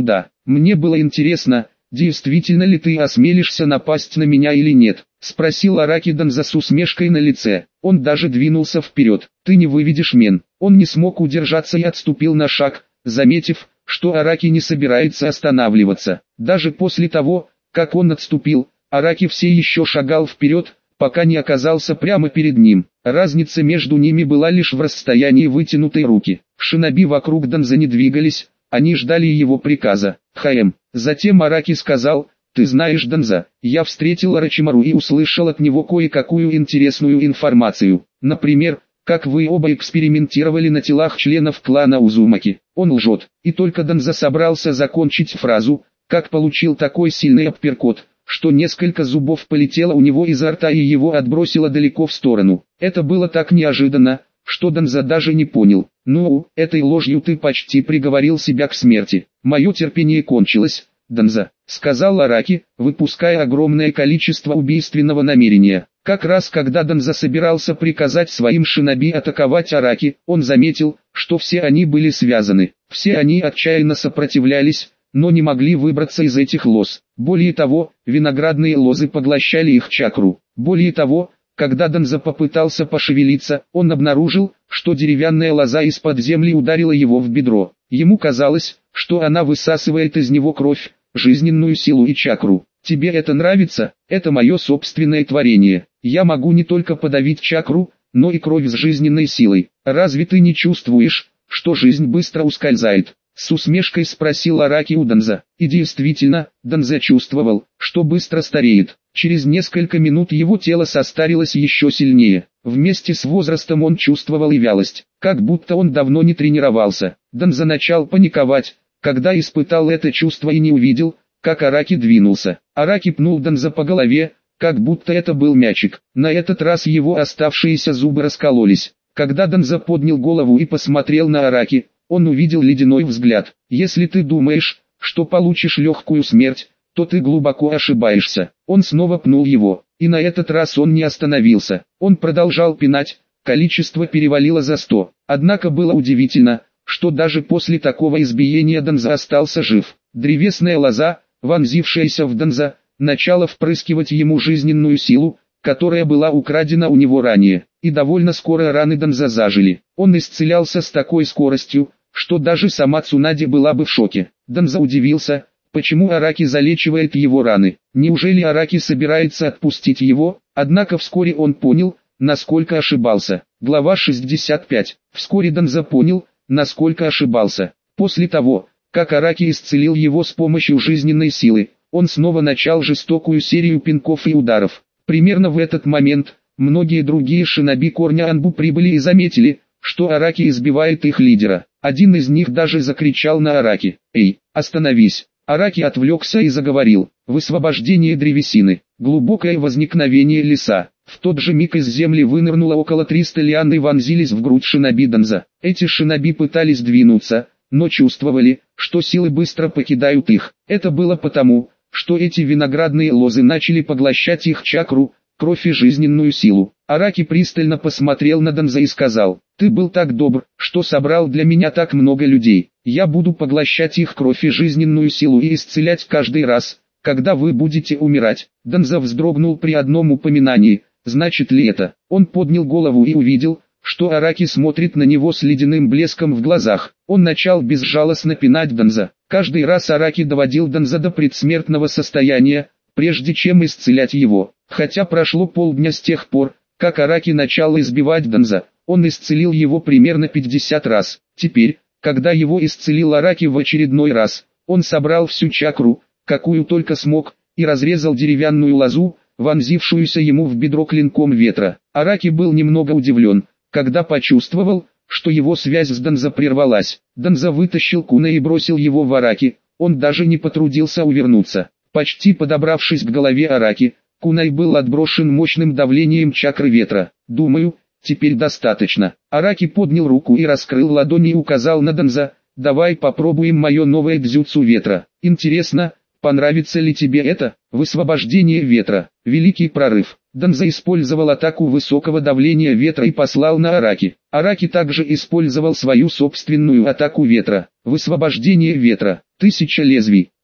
Мне было интересно, действительно ли ты осмелишься напасть на меня или нет, спросил Араки Данза с усмешкой на лице. Он даже двинулся вперед. Ты не выведешь мен. Он не смог удержаться и отступил на шаг, заметив, что Араки не собирается останавливаться. Даже после того, как он отступил, Араки все еще шагал вперед, пока не оказался прямо перед ним. Разница между ними была лишь в расстоянии вытянутой руки. Шиноби вокруг Данза не двигались, они ждали его приказа. Затем Араки сказал: «Ты знаешь Данза, я встретил Орочимару и услышал от него кое-какую интересную информацию. Например, как вы оба экспериментировали на телах членов клана Узумаки». Он лжет. И только Данза собрался закончить фразу, как получил такой сильный апперкот, что несколько зубов полетело у него изо рта и его отбросило далеко в сторону. Это было так неожиданно, что Данза даже не понял. «Ну, этой ложью ты почти приговорил себя к смерти. Мое терпение кончилось, Данза», — сказал Араки, выпуская огромное количество убийственного намерения. Как раз когда Данза собирался приказать своим шиноби атаковать Араки, он заметил, что все они были связаны. Все они отчаянно сопротивлялись, но не могли выбраться из этих лоз. Более того, виноградные лозы поглощали их чакру. Более того, когда Данза попытался пошевелиться, он обнаружил, что деревянная лоза из-под земли ударила его в бедро. Ему казалось, что она высасывает из него кровь, жизненную силу и чакру. «Тебе это нравится? Это мое собственное творение. Я могу не только подавить чакру, но и кровь с жизненной силой. Разве ты не чувствуешь, что жизнь быстро ускользает?» С усмешкой спросил Араки у Данза. И действительно, Данза чувствовал, что быстро стареет. Через несколько минут его тело состарилось еще сильнее. Вместе с возрастом он чувствовал и вялость, как будто он давно не тренировался. Данза начал паниковать, когда испытал это чувство и не увидел, как Араки двинулся. Араки пнул Данза по голове, как будто это был мячик. На этот раз его оставшиеся зубы раскололись. Когда Данза поднял голову и посмотрел на Араки, он увидел ледяной взгляд. «Если ты думаешь, что получишь легкую смерть, то ты глубоко ошибаешься». Он снова пнул его, и на этот раз он не остановился. Он продолжал пинать, количество перевалило за 100. Однако было удивительно, что даже после такого избиения Данза остался жив. Древесная лоза, вонзившаяся в Данза, начала впрыскивать ему жизненную силу, которая была украдена у него ранее, и довольно скоро раны Данза зажили. Он исцелялся с такой скоростью, что даже сама Цунаде была бы в шоке. Данза удивился, почему Араки залечивает его раны. Неужели Араки собирается отпустить его? Однако вскоре он понял, насколько ошибался. Глава 65. Вскоре Данза понял, насколько ошибался. После того, как Араки исцелил его с помощью жизненной силы, он снова начал жестокую серию пинков и ударов. Примерно в этот момент, многие другие шиноби корня Анбу прибыли и заметили, что Араки избивает их лидера. Один из них даже закричал на Араки: «Эй, остановись!» Араки отвлекся и заговорил: «Высвобождение древесины, глубокое возникновение леса». В тот же миг из земли вынырнуло около 300 лиан и вонзились в грудь шиноби Данза. Эти шиноби пытались двинуться, но чувствовали, что силы быстро покидают их. Это было потому, что эти виноградные лозы начали поглощать их чакру, кровь и жизненную силу. Араки пристально посмотрел на Данза и сказал: «Ты был так добр, что собрал для меня так много людей. Я буду поглощать их кровь и жизненную силу и исцелять каждый раз, когда вы будете умирать». Данза вздрогнул при одном упоминании. Значит ли это? Он поднял голову и увидел, что Араки смотрит на него с ледяным блеском в глазах. Он начал безжалостно пинать Данза. Каждый раз Араки доводил Данза до предсмертного состояния, прежде чем исцелять его. Хотя прошло полдня с тех пор, как Араки начал избивать Данза, он исцелил его примерно 50 раз. Теперь, когда его исцелил Араки в очередной раз, он собрал всю чакру, какую только смог, и разрезал деревянную лозу, вонзившуюся ему в бедро клинком ветра. Араки был немного удивлен, когда почувствовал, что его связь с Данза прервалась. Данза вытащил кунай и бросил его в Араки, он даже не потрудился увернуться. Почти подобравшись к голове Араки, кунай был отброшен мощным давлением чакры ветра. «Думаю, теперь достаточно». Араки поднял руку и раскрыл ладони и указал на Данза: «Давай попробуем мое новое дзюцу ветра. Интересно, понравится ли тебе это?» Высвобождение ветра. Великий прорыв. Данза использовал атаку высокого давления ветра и послал на Араки. Араки также использовал свою собственную атаку ветра. Высвобождение ветра. 1000 лезвий.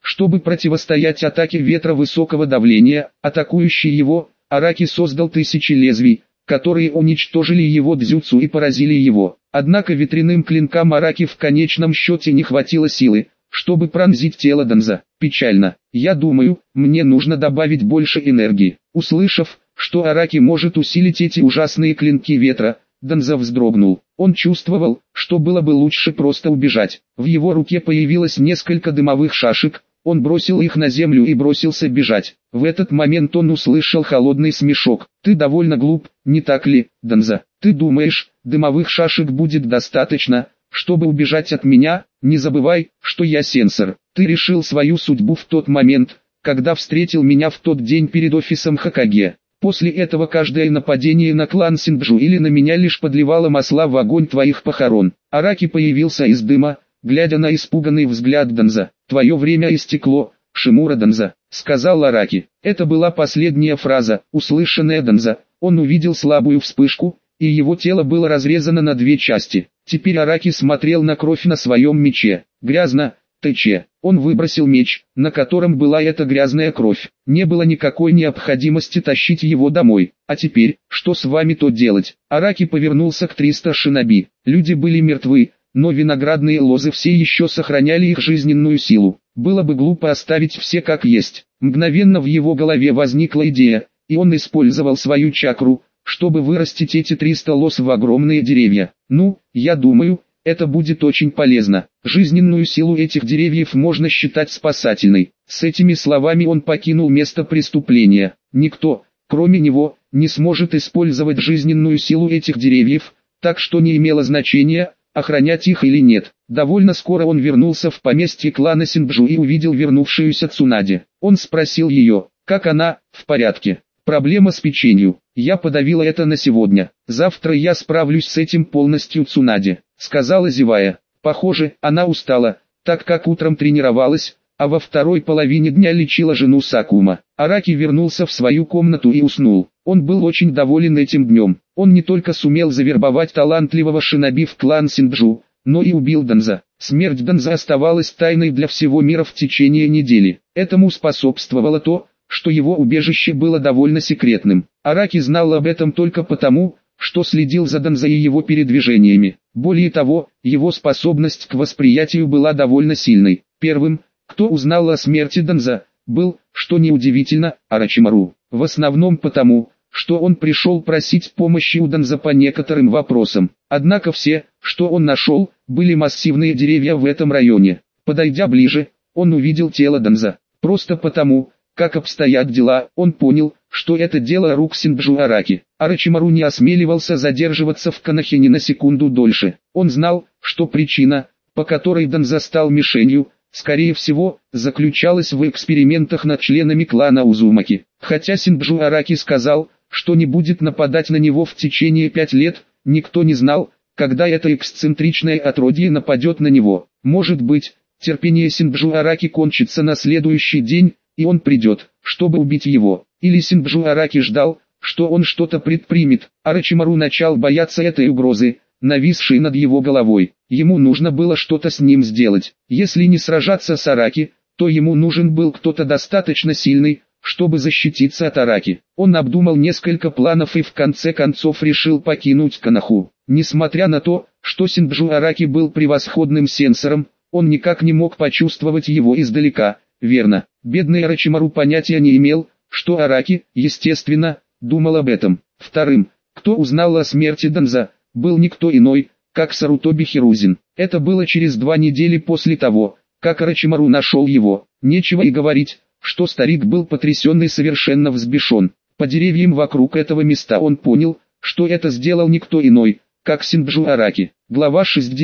Чтобы противостоять атаке ветра высокого давления, атакующий его, Араки создал 1000 лезвий, которые уничтожили его дзюцу и поразили его. Однако ветряным клинкам Араки в конечном счете не хватило силы, чтобы пронзить тело Данза. Печально. Я думаю, мне нужно добавить больше энергии. Услышав, что Араки может усилить эти ужасные клинки ветра, Данза вздрогнул. Он чувствовал, что было бы лучше просто убежать. В его руке появилось несколько дымовых шашек, он бросил их на землю и бросился бежать. В этот момент он услышал холодный смешок. «Ты довольно глуп, не так ли, Данза? Ты думаешь, дымовых шашек будет достаточно, чтобы убежать от меня? Не забывай, что я сенсор. Ты решил свою судьбу в тот момент, когда встретил меня в тот день перед офисом Хокаге. После этого каждое нападение на клан Синджу или на меня лишь подливало масла в огонь твоих похорон». Араки появился из дыма, глядя на испуганный взгляд Данза. «Твое время истекло, Шимура Данза», — сказал Араки. Это была последняя фраза, услышанная Данза. Он увидел слабую вспышку, и его тело было разрезано на 2 части. Теперь Араки смотрел на кровь на своем мече. «Грязно, Тэче». Он выбросил меч, на котором была эта грязная кровь. Не было никакой необходимости тащить его домой. «А теперь, что с вами то делать?» Араки повернулся к 300 шиноби. Люди были мертвы, но виноградные лозы все еще сохраняли их жизненную силу. Было бы глупо оставить все как есть. Мгновенно в его голове возникла идея, и он использовал свою чакру, чтобы вырастить эти 300 лоз в огромные деревья. «Ну, я думаю, это будет очень полезно. Жизненную силу этих деревьев можно считать спасательной». С этими словами он покинул место преступления. Никто, кроме него, не сможет использовать жизненную силу этих деревьев, так что не имело значения, охранять их или нет. Довольно скоро он вернулся в поместье клана Синджу и увидел вернувшуюся Цунади. Он спросил ее, как она, в порядке. «Проблема с печенью. Я подавила это на сегодня. Завтра я справлюсь с этим полностью, Цунади», — сказала зевая. Похоже, она устала, так как утром тренировалась, а во второй половине дня лечила жену Сакума. Араки вернулся в свою комнату и уснул. Он был очень доволен этим днем. Он не только сумел завербовать талантливого шиноби в клан Синджу, но и убил Данза. Смерть Данза оставалась тайной для всего мира в течение недели. Этому способствовало то, что его убежище было довольно секретным. Араки знал об этом только потому, что следил за Данза и его передвижениями. Более того, его способность к восприятию была довольно сильной. Первым, кто узнал о смерти Данза, был, что неудивительно, Орочимару. В основном потому, что он пришел просить помощи у Данза по некоторым вопросам. Однако все, что он нашел, были массивные деревья в этом районе. Подойдя ближе, он увидел тело Данза. Просто потому, как обстоят дела, он понял, что это дело рук Синджу Араки. Орочимару не осмеливался задерживаться в Канахе ни на секунду дольше. Он знал, что причина, по которой Данза стал мишенью, скорее всего, заключалась в экспериментах над членами клана Узумаки. Хотя Синджу Араки сказал, что не будет нападать на него в течение 5 лет, никто не знал, когда это эксцентричное отродье нападет на него. Может быть, терпение Синджу Араки кончится на следующий день, и он придет, чтобы убить его. Или Синджу Араки ждал, что он что-то предпримет. Орочимару начал бояться этой угрозы, нависшей над его головой. Ему нужно было что-то с ним сделать. Если не сражаться с Араки, то ему нужен был кто-то достаточно сильный, чтобы защититься от Араки. Он обдумал несколько планов и в конце концов решил покинуть Канаху. Несмотря на то, что Синджу Араки был превосходным сенсором, он никак не мог почувствовать его издалека. Верно, бедный Орочимару понятия не имел, что Араки, естественно, думал об этом. Вторым, кто узнал о смерти Данза, был никто иной, как Сарутоби Хирузин. Это было через 2 недели после того, как Орочимару нашел его. Нечего и говорить, что старик был потрясен и совершенно взбешен. По деревьям вокруг этого места он понял, что это сделал никто иной, как Синджу Араки. Глава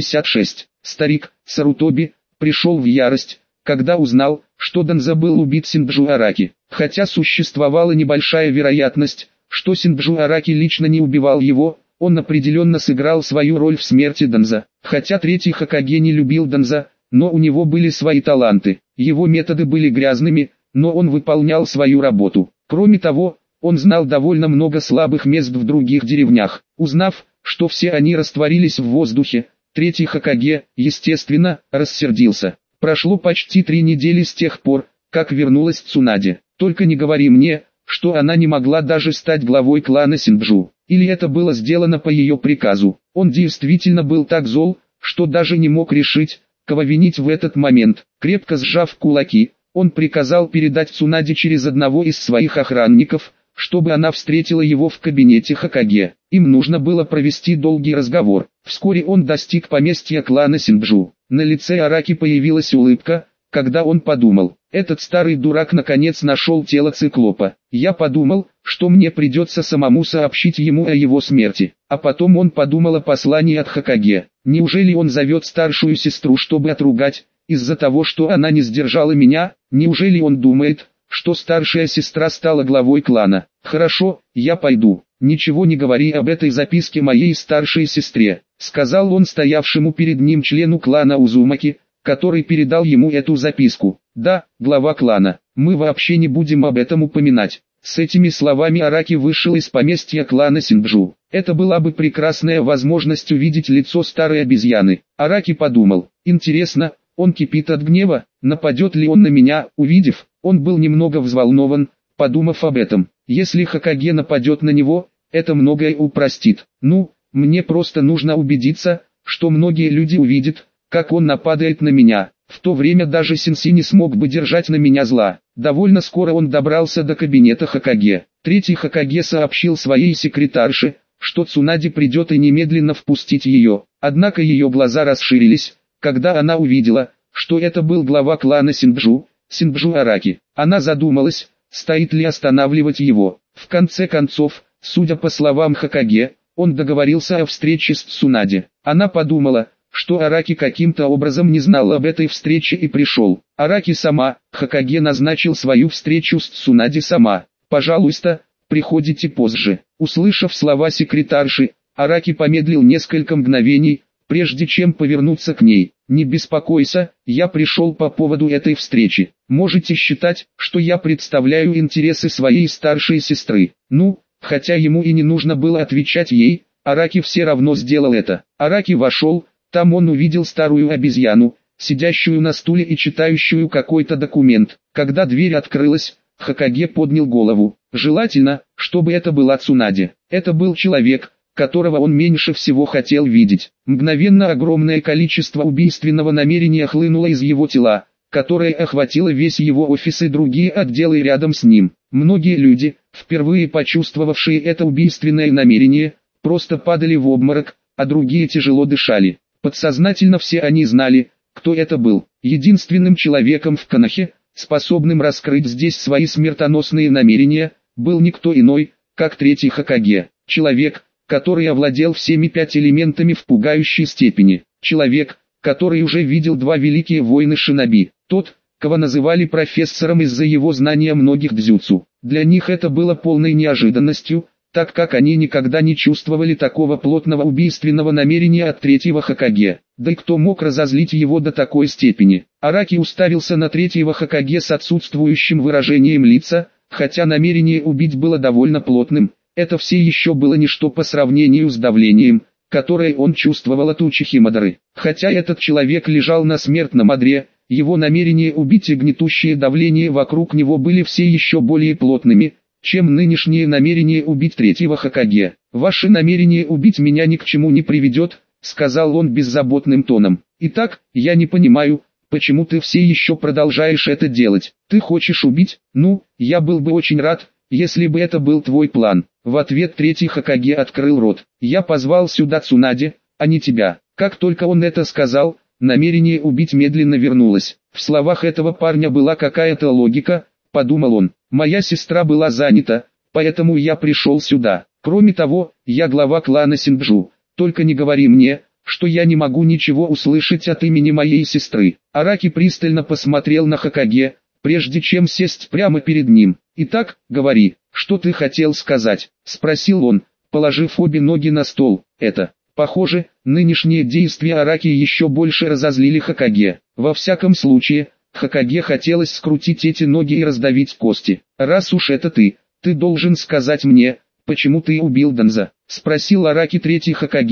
66. Старик, Сарутоби, пришел в ярость, когда узнал, что Данза был убит Синджу Араки. Хотя существовала небольшая вероятность, что Синджу Араки лично не убивал его, он определенно сыграл свою роль в смерти Данза. Хотя третий Хокаге не любил Данза, но у него были свои таланты. Его методы были грязными, но он выполнял свою работу. Кроме того, он знал довольно много слабых мест в других деревнях. Узнав, что все они растворились в воздухе, третий Хокаге, естественно, рассердился. Прошло почти 3 недели с тех пор, как вернулась Цунаде. Только не говори мне, что она не могла даже стать главой клана Синджу. Или это было сделано по ее приказу. Он действительно был так зол, что даже не мог решить, кого винить в этот момент. Крепко сжав кулаки, он приказал передать Цунаде через одного из своих охранников, чтобы она встретила его в кабинете Хокаге. Им нужно было провести долгий разговор. Вскоре он достиг поместья клана Синджу. На лице Араки появилась улыбка, когда он подумал: этот старый дурак наконец нашел тело циклопа. Я подумал, что мне придется самому сообщить ему о его смерти. А потом он подумал о послании от Хокаге. Неужели он зовет старшую сестру, чтобы отругать, из-за того, что она не сдержала меня? Неужели он думает, что старшая сестра стала главой клана? Хорошо, я пойду. Ничего не говори об этой записке моей старшей сестре, сказал он стоявшему перед ним члену клана Узумаки, который передал ему эту записку. Да, глава клана, мы вообще не будем об этом упоминать. С этими словами Араки вышел из поместья клана Синджу. Это была бы прекрасная возможность увидеть лицо старой обезьяны. Араки подумал: интересно, он кипит от гнева, нападет ли он на меня? Увидев, он был немного взволнован, подумав об этом. Если Хокаге нападет на него, это многое упростит. Ну, мне просто нужно убедиться, что многие люди увидят, как он нападает на меня. В то время даже Синси не смог бы держать на меня зла. Довольно скоро он добрался до кабинета Хокаге. Третий Хокаге сообщил своей секретарше, что Цунаде придет и немедленно впустить ее. Однако ее глаза расширились, когда она увидела, что это был глава клана Синджу, Синджу Араки. Она задумалась, стоит ли останавливать его. В конце концов, судя по словам Хокаге, он договорился о встрече с Цунаде. Она подумала, что Араки каким-то образом не знал об этой встрече и пришел. Араки сама, Хокаге назначил свою встречу с Цунаде сама. Пожалуйста, приходите позже. Услышав слова секретарши, Араки помедлил несколько мгновений, прежде чем повернуться к ней. Не беспокойся, я пришел по поводу этой встречи. Можете считать, что я представляю интересы своей старшей сестры. Ну, хотя ему и не нужно было отвечать ей, Араки все равно сделал это. Араки вошел. Там он увидел старую обезьяну, сидящую на стуле и читающую какой-то документ. Когда дверь открылась, Хокаге поднял голову. Желательно, чтобы это была Цунаде. Это был человек, которого он меньше всего хотел видеть. Мгновенно огромное количество убийственного намерения хлынуло из его тела, которое охватило весь его офис и другие отделы рядом с ним. Многие люди, впервые почувствовавшие это убийственное намерение, просто падали в обморок, а другие тяжело дышали. Подсознательно все они знали, кто это был. Единственным человеком в Конохе, способным раскрыть здесь свои смертоносные намерения, был никто иной, как третий Хокаге. Человек, который овладел всеми 5 элементами в пугающей степени. Человек, который уже видел 2 великие войны шиноби. Тот, кого называли профессором из-за его знания многих дзюцу. Для них это было полной неожиданностью, так как они никогда не чувствовали такого плотного убийственного намерения от третьего Хокаге. Да и кто мог разозлить его до такой степени? Араки уставился на третьего Хокаге с отсутствующим выражением лица, хотя намерение убить было довольно плотным. Это все еще было ничто по сравнению с давлением, которое он чувствовал от Учихимадары. Хотя этот человек лежал на смертном одре, его намерение убить и гнетущее давление вокруг него были все еще более плотными, чем нынешнее намерение убить третьего Хокаге. «Ваше намерение убить меня ни к чему не приведет», — сказал он беззаботным тоном. «Итак, я не понимаю, почему ты все еще продолжаешь это делать. Ты хочешь убить? Ну, я был бы очень рад, если бы это был твой план». В ответ третий Хокаге открыл рот. «Я позвал сюда Цунаде, а не тебя». Как только он это сказал, намерение убить медленно вернулось. В словах этого парня была какая-то логика, подумал он. «Моя сестра была занята, поэтому я пришел сюда. Кроме того, я глава клана Синджу. Только не говори мне, что я не могу ничего услышать от имени моей сестры». Араки пристально посмотрел на Хокаге, прежде чем сесть прямо перед ним. «Итак, говори, что ты хотел сказать?» – спросил он, положив обе ноги на стол. Похоже, нынешние действия Араки еще больше разозлили Хокаге. Во всяком случае, Хокаге хотелось скрутить эти ноги и раздавить кости. «Раз уж это ты должен сказать мне, почему ты убил Данза?» – спросил Араки третий Хокаге,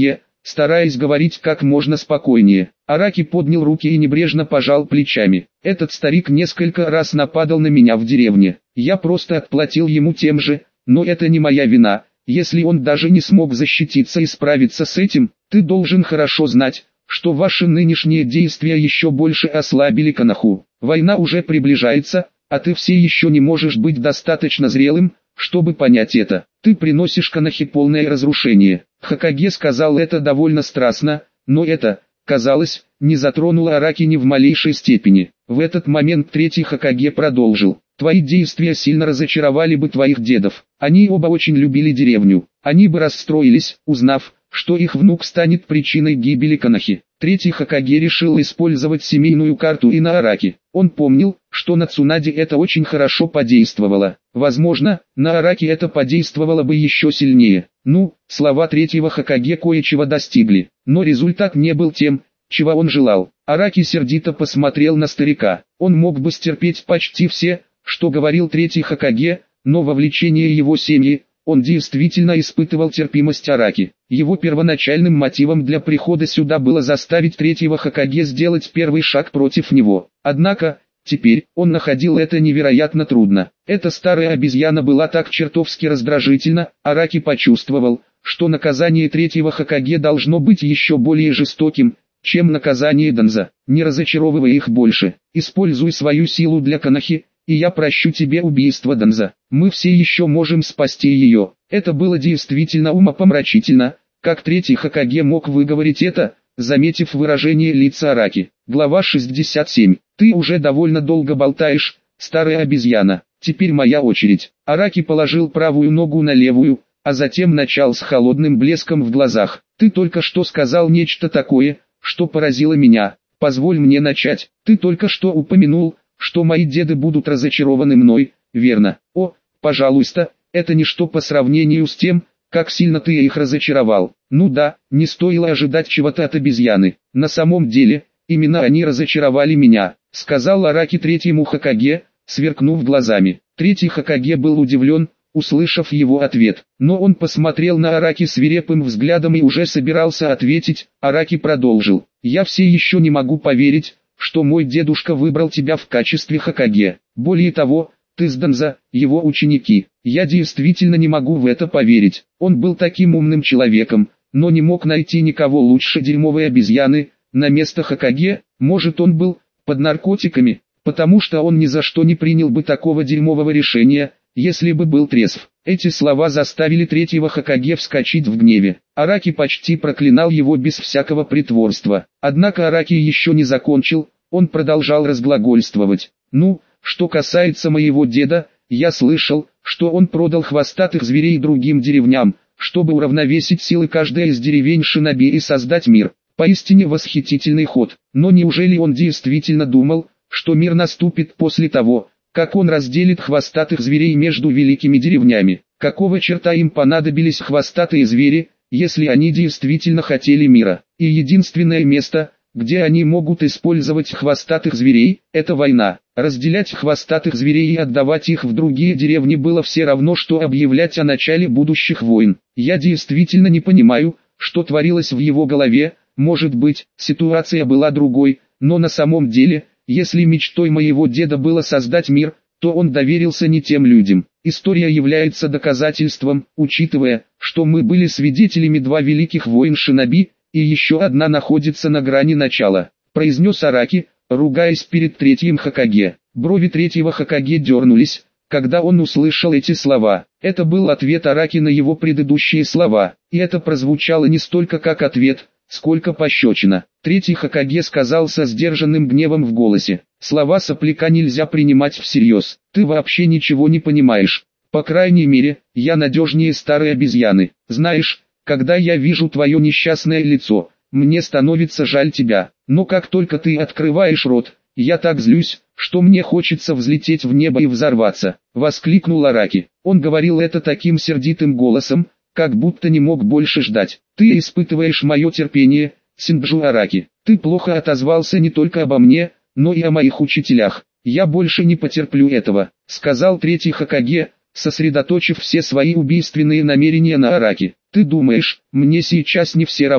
стараясь говорить как можно спокойнее. Араки поднял руки и небрежно пожал плечами. Этот старик несколько раз нападал на меня в деревне. Я просто отплатил ему тем же, но это не моя вина. Если он даже не смог защититься и справиться с этим, ты должен хорошо знать, что ваши нынешние действия еще больше ослабили Коноху. Война уже приближается, а ты все еще не можешь быть достаточно зрелым, чтобы понять это. Ты приносишь Конохе полное разрушение. Хокаге сказал это довольно страстно, но это, казалось, не затронуло Араки ни в малейшей степени. В этот момент третий Хокаге продолжил. Твои действия сильно разочаровали бы твоих дедов. Они оба очень любили деревню. Они бы расстроились, узнав, что их внук станет причиной гибели Конохи. Третий Хокаге решил использовать семейную карту и на Араки. Он помнил, что на Цунаде это очень хорошо подействовало. Возможно, на Араки это подействовало бы еще сильнее. Слова третьего Хокаге кое-чего достигли, но результат не был тем, чего он желал. Араки сердито посмотрел на старика. Он мог бы стерпеть почти все, что говорил третий Хокаге, но вовлечение его семьи, он действительно испытывал терпимость Араки. Его первоначальным мотивом для прихода сюда было заставить третьего Хокаге сделать первый шаг против него. Однако, теперь, он находил это невероятно трудно. Эта старая обезьяна была так чертовски раздражительна, Араки почувствовал, что наказание третьего Хокаге должно быть еще более жестоким, чем наказание Данза. Не разочаровывай их больше, используй свою силу для Конохи, и я прощу тебе убийство Данза. Мы все еще можем спасти ее. Это было действительно умопомрачительно, как третий Хокаге мог выговорить это, заметив выражение лица Араки. Глава 67. Ты уже довольно долго болтаешь, старая обезьяна. Теперь моя очередь. Араки положил правую ногу на левую, а затем начал с холодным блеском в глазах. Ты только что сказал нечто такое, что поразило меня. Позволь мне начать. Ты только что упомянул, что мои деды будут разочарованы мной, верно? О, пожалуйста, это ничто по сравнению с тем, как сильно ты их разочаровал. Ну да, не стоило ожидать чего-то от обезьяны. На самом деле, именно они разочаровали меня, сказал Араки третьему Хокаге, сверкнув глазами. Третий Хокаге был удивлен, услышав его ответ, но он посмотрел на Араки свирепым взглядом и уже собирался ответить. Араки продолжил. Я все еще не могу поверить, что мой дедушка выбрал тебя в качестве Хокаге. Более того, ты с Данза, его ученики. Я действительно не могу в это поверить. Он был таким умным человеком, но не мог найти никого лучше дерьмовой обезьяны. На место Хокаге, может, он был под наркотиками, потому что он ни за что не принял бы такого дерьмового решения, если бы был трезв. Эти слова заставили третьего Хокаге вскочить в гневе. Араки почти проклинал его без всякого притворства. Однако Араки еще не закончил, он продолжал разглагольствовать. Что касается моего деда, я слышал, что он продал хвостатых зверей другим деревням, чтобы уравновесить силы каждой из деревень Шиноби и создать мир. Поистине восхитительный ход. Но неужели он действительно думал, что мир наступит после того, как он разделит хвостатых зверей между великими деревнями? Какого черта им понадобились хвостатые звери, если они действительно хотели мира? И единственное место, где они могут использовать хвостатых зверей, это война. Разделять хвостатых зверей и отдавать их в другие деревни было все равно, что объявлять о начале будущих войн. Я действительно не понимаю, что творилось в его голове. Может быть, ситуация была другой, но на самом деле, если мечтой моего деда было создать мир, то он доверился не тем людям. История является доказательством, учитывая, что мы были свидетелями два великих войн Шиноби, и еще одна находится на грани начала, произнес Араки, ругаясь перед третьим Хокаге. Брови третьего Хокаге дернулись, когда он услышал эти слова. Это был ответ Араки на его предыдущие слова, и это прозвучало не столько как ответ, сколько пощечина. Третий Хокаге сказал со сдержанным гневом в голосе. Слова сопляка нельзя принимать всерьез. Ты вообще ничего не понимаешь. По крайней мере, я надежнее старой обезьяны. Знаешь, когда я вижу твое несчастное лицо, мне становится жаль тебя. Но как только ты открываешь рот, я так злюсь, что мне хочется взлететь в небо и взорваться. Воскликнул Араки. Он говорил это таким сердитым голосом, как будто не мог больше ждать. Ты испытываешь мое терпение, Синджу Араки. Ты плохо отозвался не только обо мне, но и о моих учителях. Я больше не потерплю этого, сказал третий Хокаге, сосредоточив все свои убийственные намерения на Араки. Ты думаешь, мне сейчас не все равно,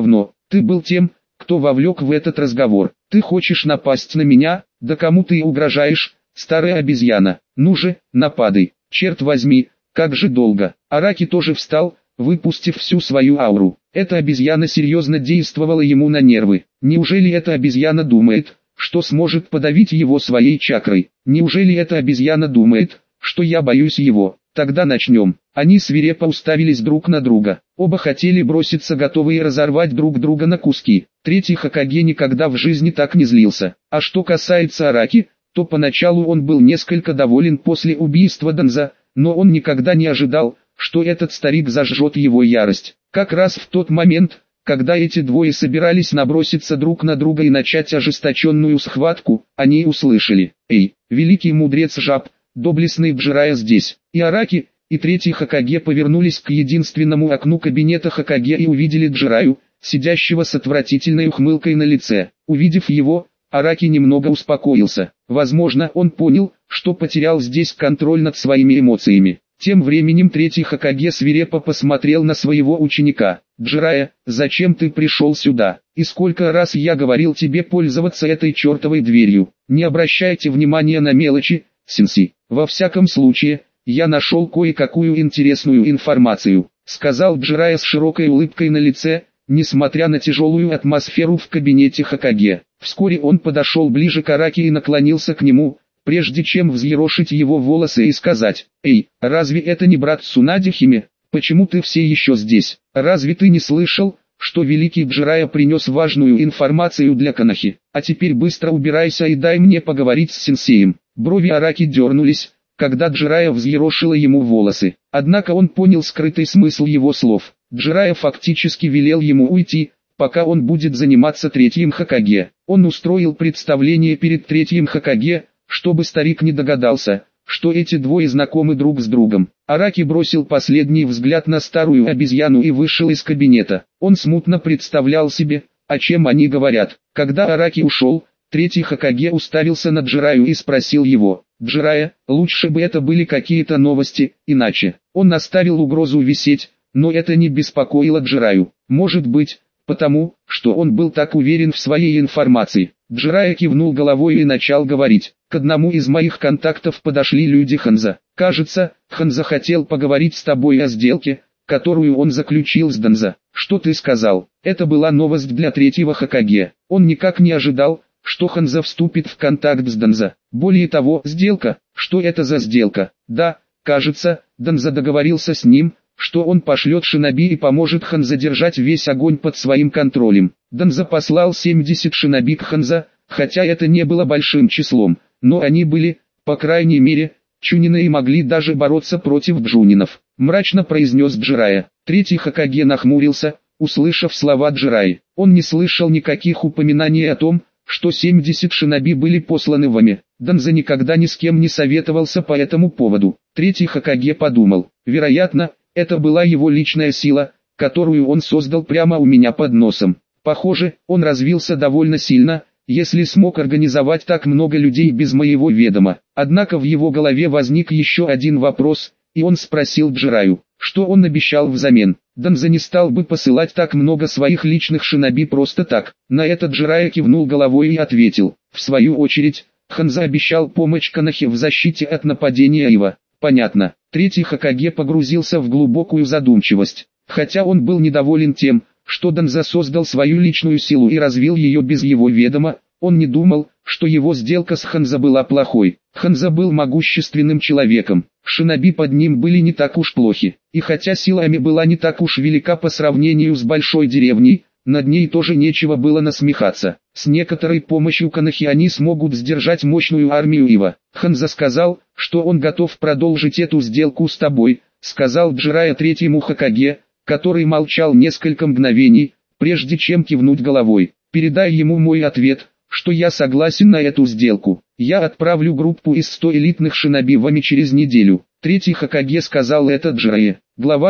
Ты был тем, кто вовлек в этот разговор. Ты хочешь напасть на меня? Да кому ты угрожаешь, старая обезьяна? Ну же, нападай. Черт возьми, как же долго. Араки тоже встал, выпустив всю свою ауру. Эта обезьяна серьезно действовала ему на нервы. Неужели эта обезьяна думает, что сможет подавить его своей чакрой? Неужели эта обезьяна думает, что я боюсь его? Тогда начнем. Они свирепо уставились друг на друга. Оба хотели броситься, готовые разорвать друг друга на куски. Третий Хокаге никогда в жизни так не злился. А что касается Араки, то поначалу он был несколько доволен после убийства Данза, но он никогда не ожидал, что этот старик зажжет его ярость. Как раз в тот момент, когда эти двое собирались наброситься друг на друга и начать ожесточенную схватку, они услышали: «Эй, великий мудрец жаб, доблестный Джирайя здесь!» И Араки, и третий Хокаге повернулись к единственному окну кабинета Хокаге и увидели Джирайю, сидящего с отвратительной ухмылкой на лице. Увидев его, Араки немного успокоился. Возможно, он понял, что потерял здесь контроль над своими эмоциями. Тем временем третий Хокаге свирепо посмотрел на своего ученика. «Джирайя, зачем ты пришел сюда? И сколько раз я говорил тебе пользоваться этой чертовой дверью? Не обращайте внимания на мелочи, сенсей. Во всяком случае, я нашел кое-какую интересную информацию», сказал Джирайя с широкой улыбкой на лице, несмотря на тяжелую атмосферу в кабинете Хокаге. Вскоре он подошел ближе к Араки и наклонился к нему, прежде чем взъерошить его волосы и сказать: «Эй, разве это не брат Цунаде Химе? Почему ты все еще здесь? Разве ты не слышал, что великий Джирайя принес важную информацию для Конохи? А теперь быстро убирайся и дай мне поговорить с сенсеем». Брови Араки дернулись, когда Джирайя взъерошила ему волосы. Однако он понял скрытый смысл его слов. Джирайя фактически велел ему уйти, пока он будет заниматься третьим Хокаге. Он устроил представление перед третьим Хокаге, чтобы старик не догадался, что эти двое знакомы друг с другом. Араки бросил последний взгляд на старую обезьяну и вышел из кабинета. Он смутно представлял себе, о чем они говорят. Когда Араки ушел, третий Хокаге уставился на Джирайю и спросил его: «Джирайя, лучше бы это были какие-то новости, иначе». Он оставил угрозу висеть, но это не беспокоило Джирайю. Может быть, потому, что он был так уверен в своей информации. Джирайя кивнул головой и начал говорить: «К одному из моих контактов подошли люди Ханза. Кажется, Ханза хотел поговорить с тобой о сделке, которую он заключил с Данза. Что ты сказал?» Это была новость для третьего Хокаге. Он никак не ожидал, что Ханза вступит в контакт с Данза. Более того, сделка, что это за сделка? Да, кажется, Данза договорился с ним, что он пошлет шиноби и поможет Ханза держать весь огонь под своим контролем. Данза послал 70 шиноби к Ханза, хотя это не было большим числом, но они были, по крайней мере, чунины и могли даже бороться против джунинов. Мрачно произнес Джирайя. Третий Хокаге нахмурился, услышав слова Джирайи. Он не слышал никаких упоминаний о том, что 70 шиноби были посланы в Ами. Данза никогда ни с кем не советовался по этому поводу. Третий Хокаге подумал: вероятно, это была его личная сила, которую он создал прямо у меня под носом. Похоже, он развился довольно сильно, если смог организовать так много людей без моего ведома. Однако в его голове возник еще один вопрос, и он спросил Джирайю, что он обещал взамен. Данза не стал бы посылать так много своих личных шиноби просто так. На это Джирайя кивнул головой и ответил: в свою очередь, Ханза обещал помощь Конохе в защите от нападения Ива. Понятно. Третий Хокаге погрузился в глубокую задумчивость. Хотя он был недоволен тем, что Данза создал свою личную силу и развил ее без его ведома, он не думал, что его сделка с Ханза была плохой. Ханза был могущественным человеком, шиноби под ним были не так уж плохи. И хотя сила Ами была не так уж велика по сравнению с большой деревней, над ней тоже нечего было насмехаться. С некоторой помощью Конохи они смогут сдержать мощную армию Ива. Ханза сказал, что он готов продолжить эту сделку с тобой, сказал Джирайя третьему Хокаге, который молчал несколько мгновений, прежде чем кивнуть головой. Передай ему мой ответ, что я согласен на эту сделку. Я отправлю группу из 100 элитных шиноби в Ами через неделю. Третий Хокаге сказал это Джирайе. Глава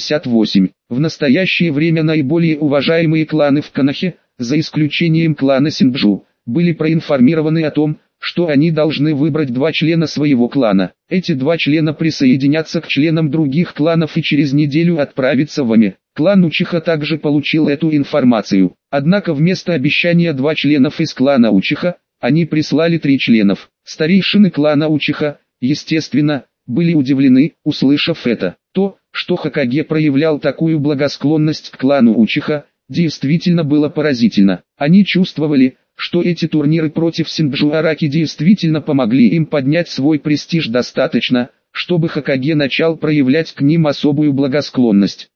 68. В настоящее время наиболее уважаемые кланы в Конохе, за исключением клана Синджу, были проинформированы о том, что они должны выбрать 2 члена своего клана. Эти 2 члена присоединятся к членам других кланов и через неделю отправятся в Ами. Клан Учиха также получил эту информацию. Однако вместо обещания 2 членов из клана Учиха, они прислали 3 членов. Старейшины клана Учиха, естественно, были удивлены, услышав это. То, что Хокаге проявлял такую благосклонность к клану Учиха, действительно было поразительно. Они чувствовали, что эти турниры против Синджуараки действительно помогли им поднять свой престиж достаточно, чтобы Хокаге начал проявлять к ним особую благосклонность.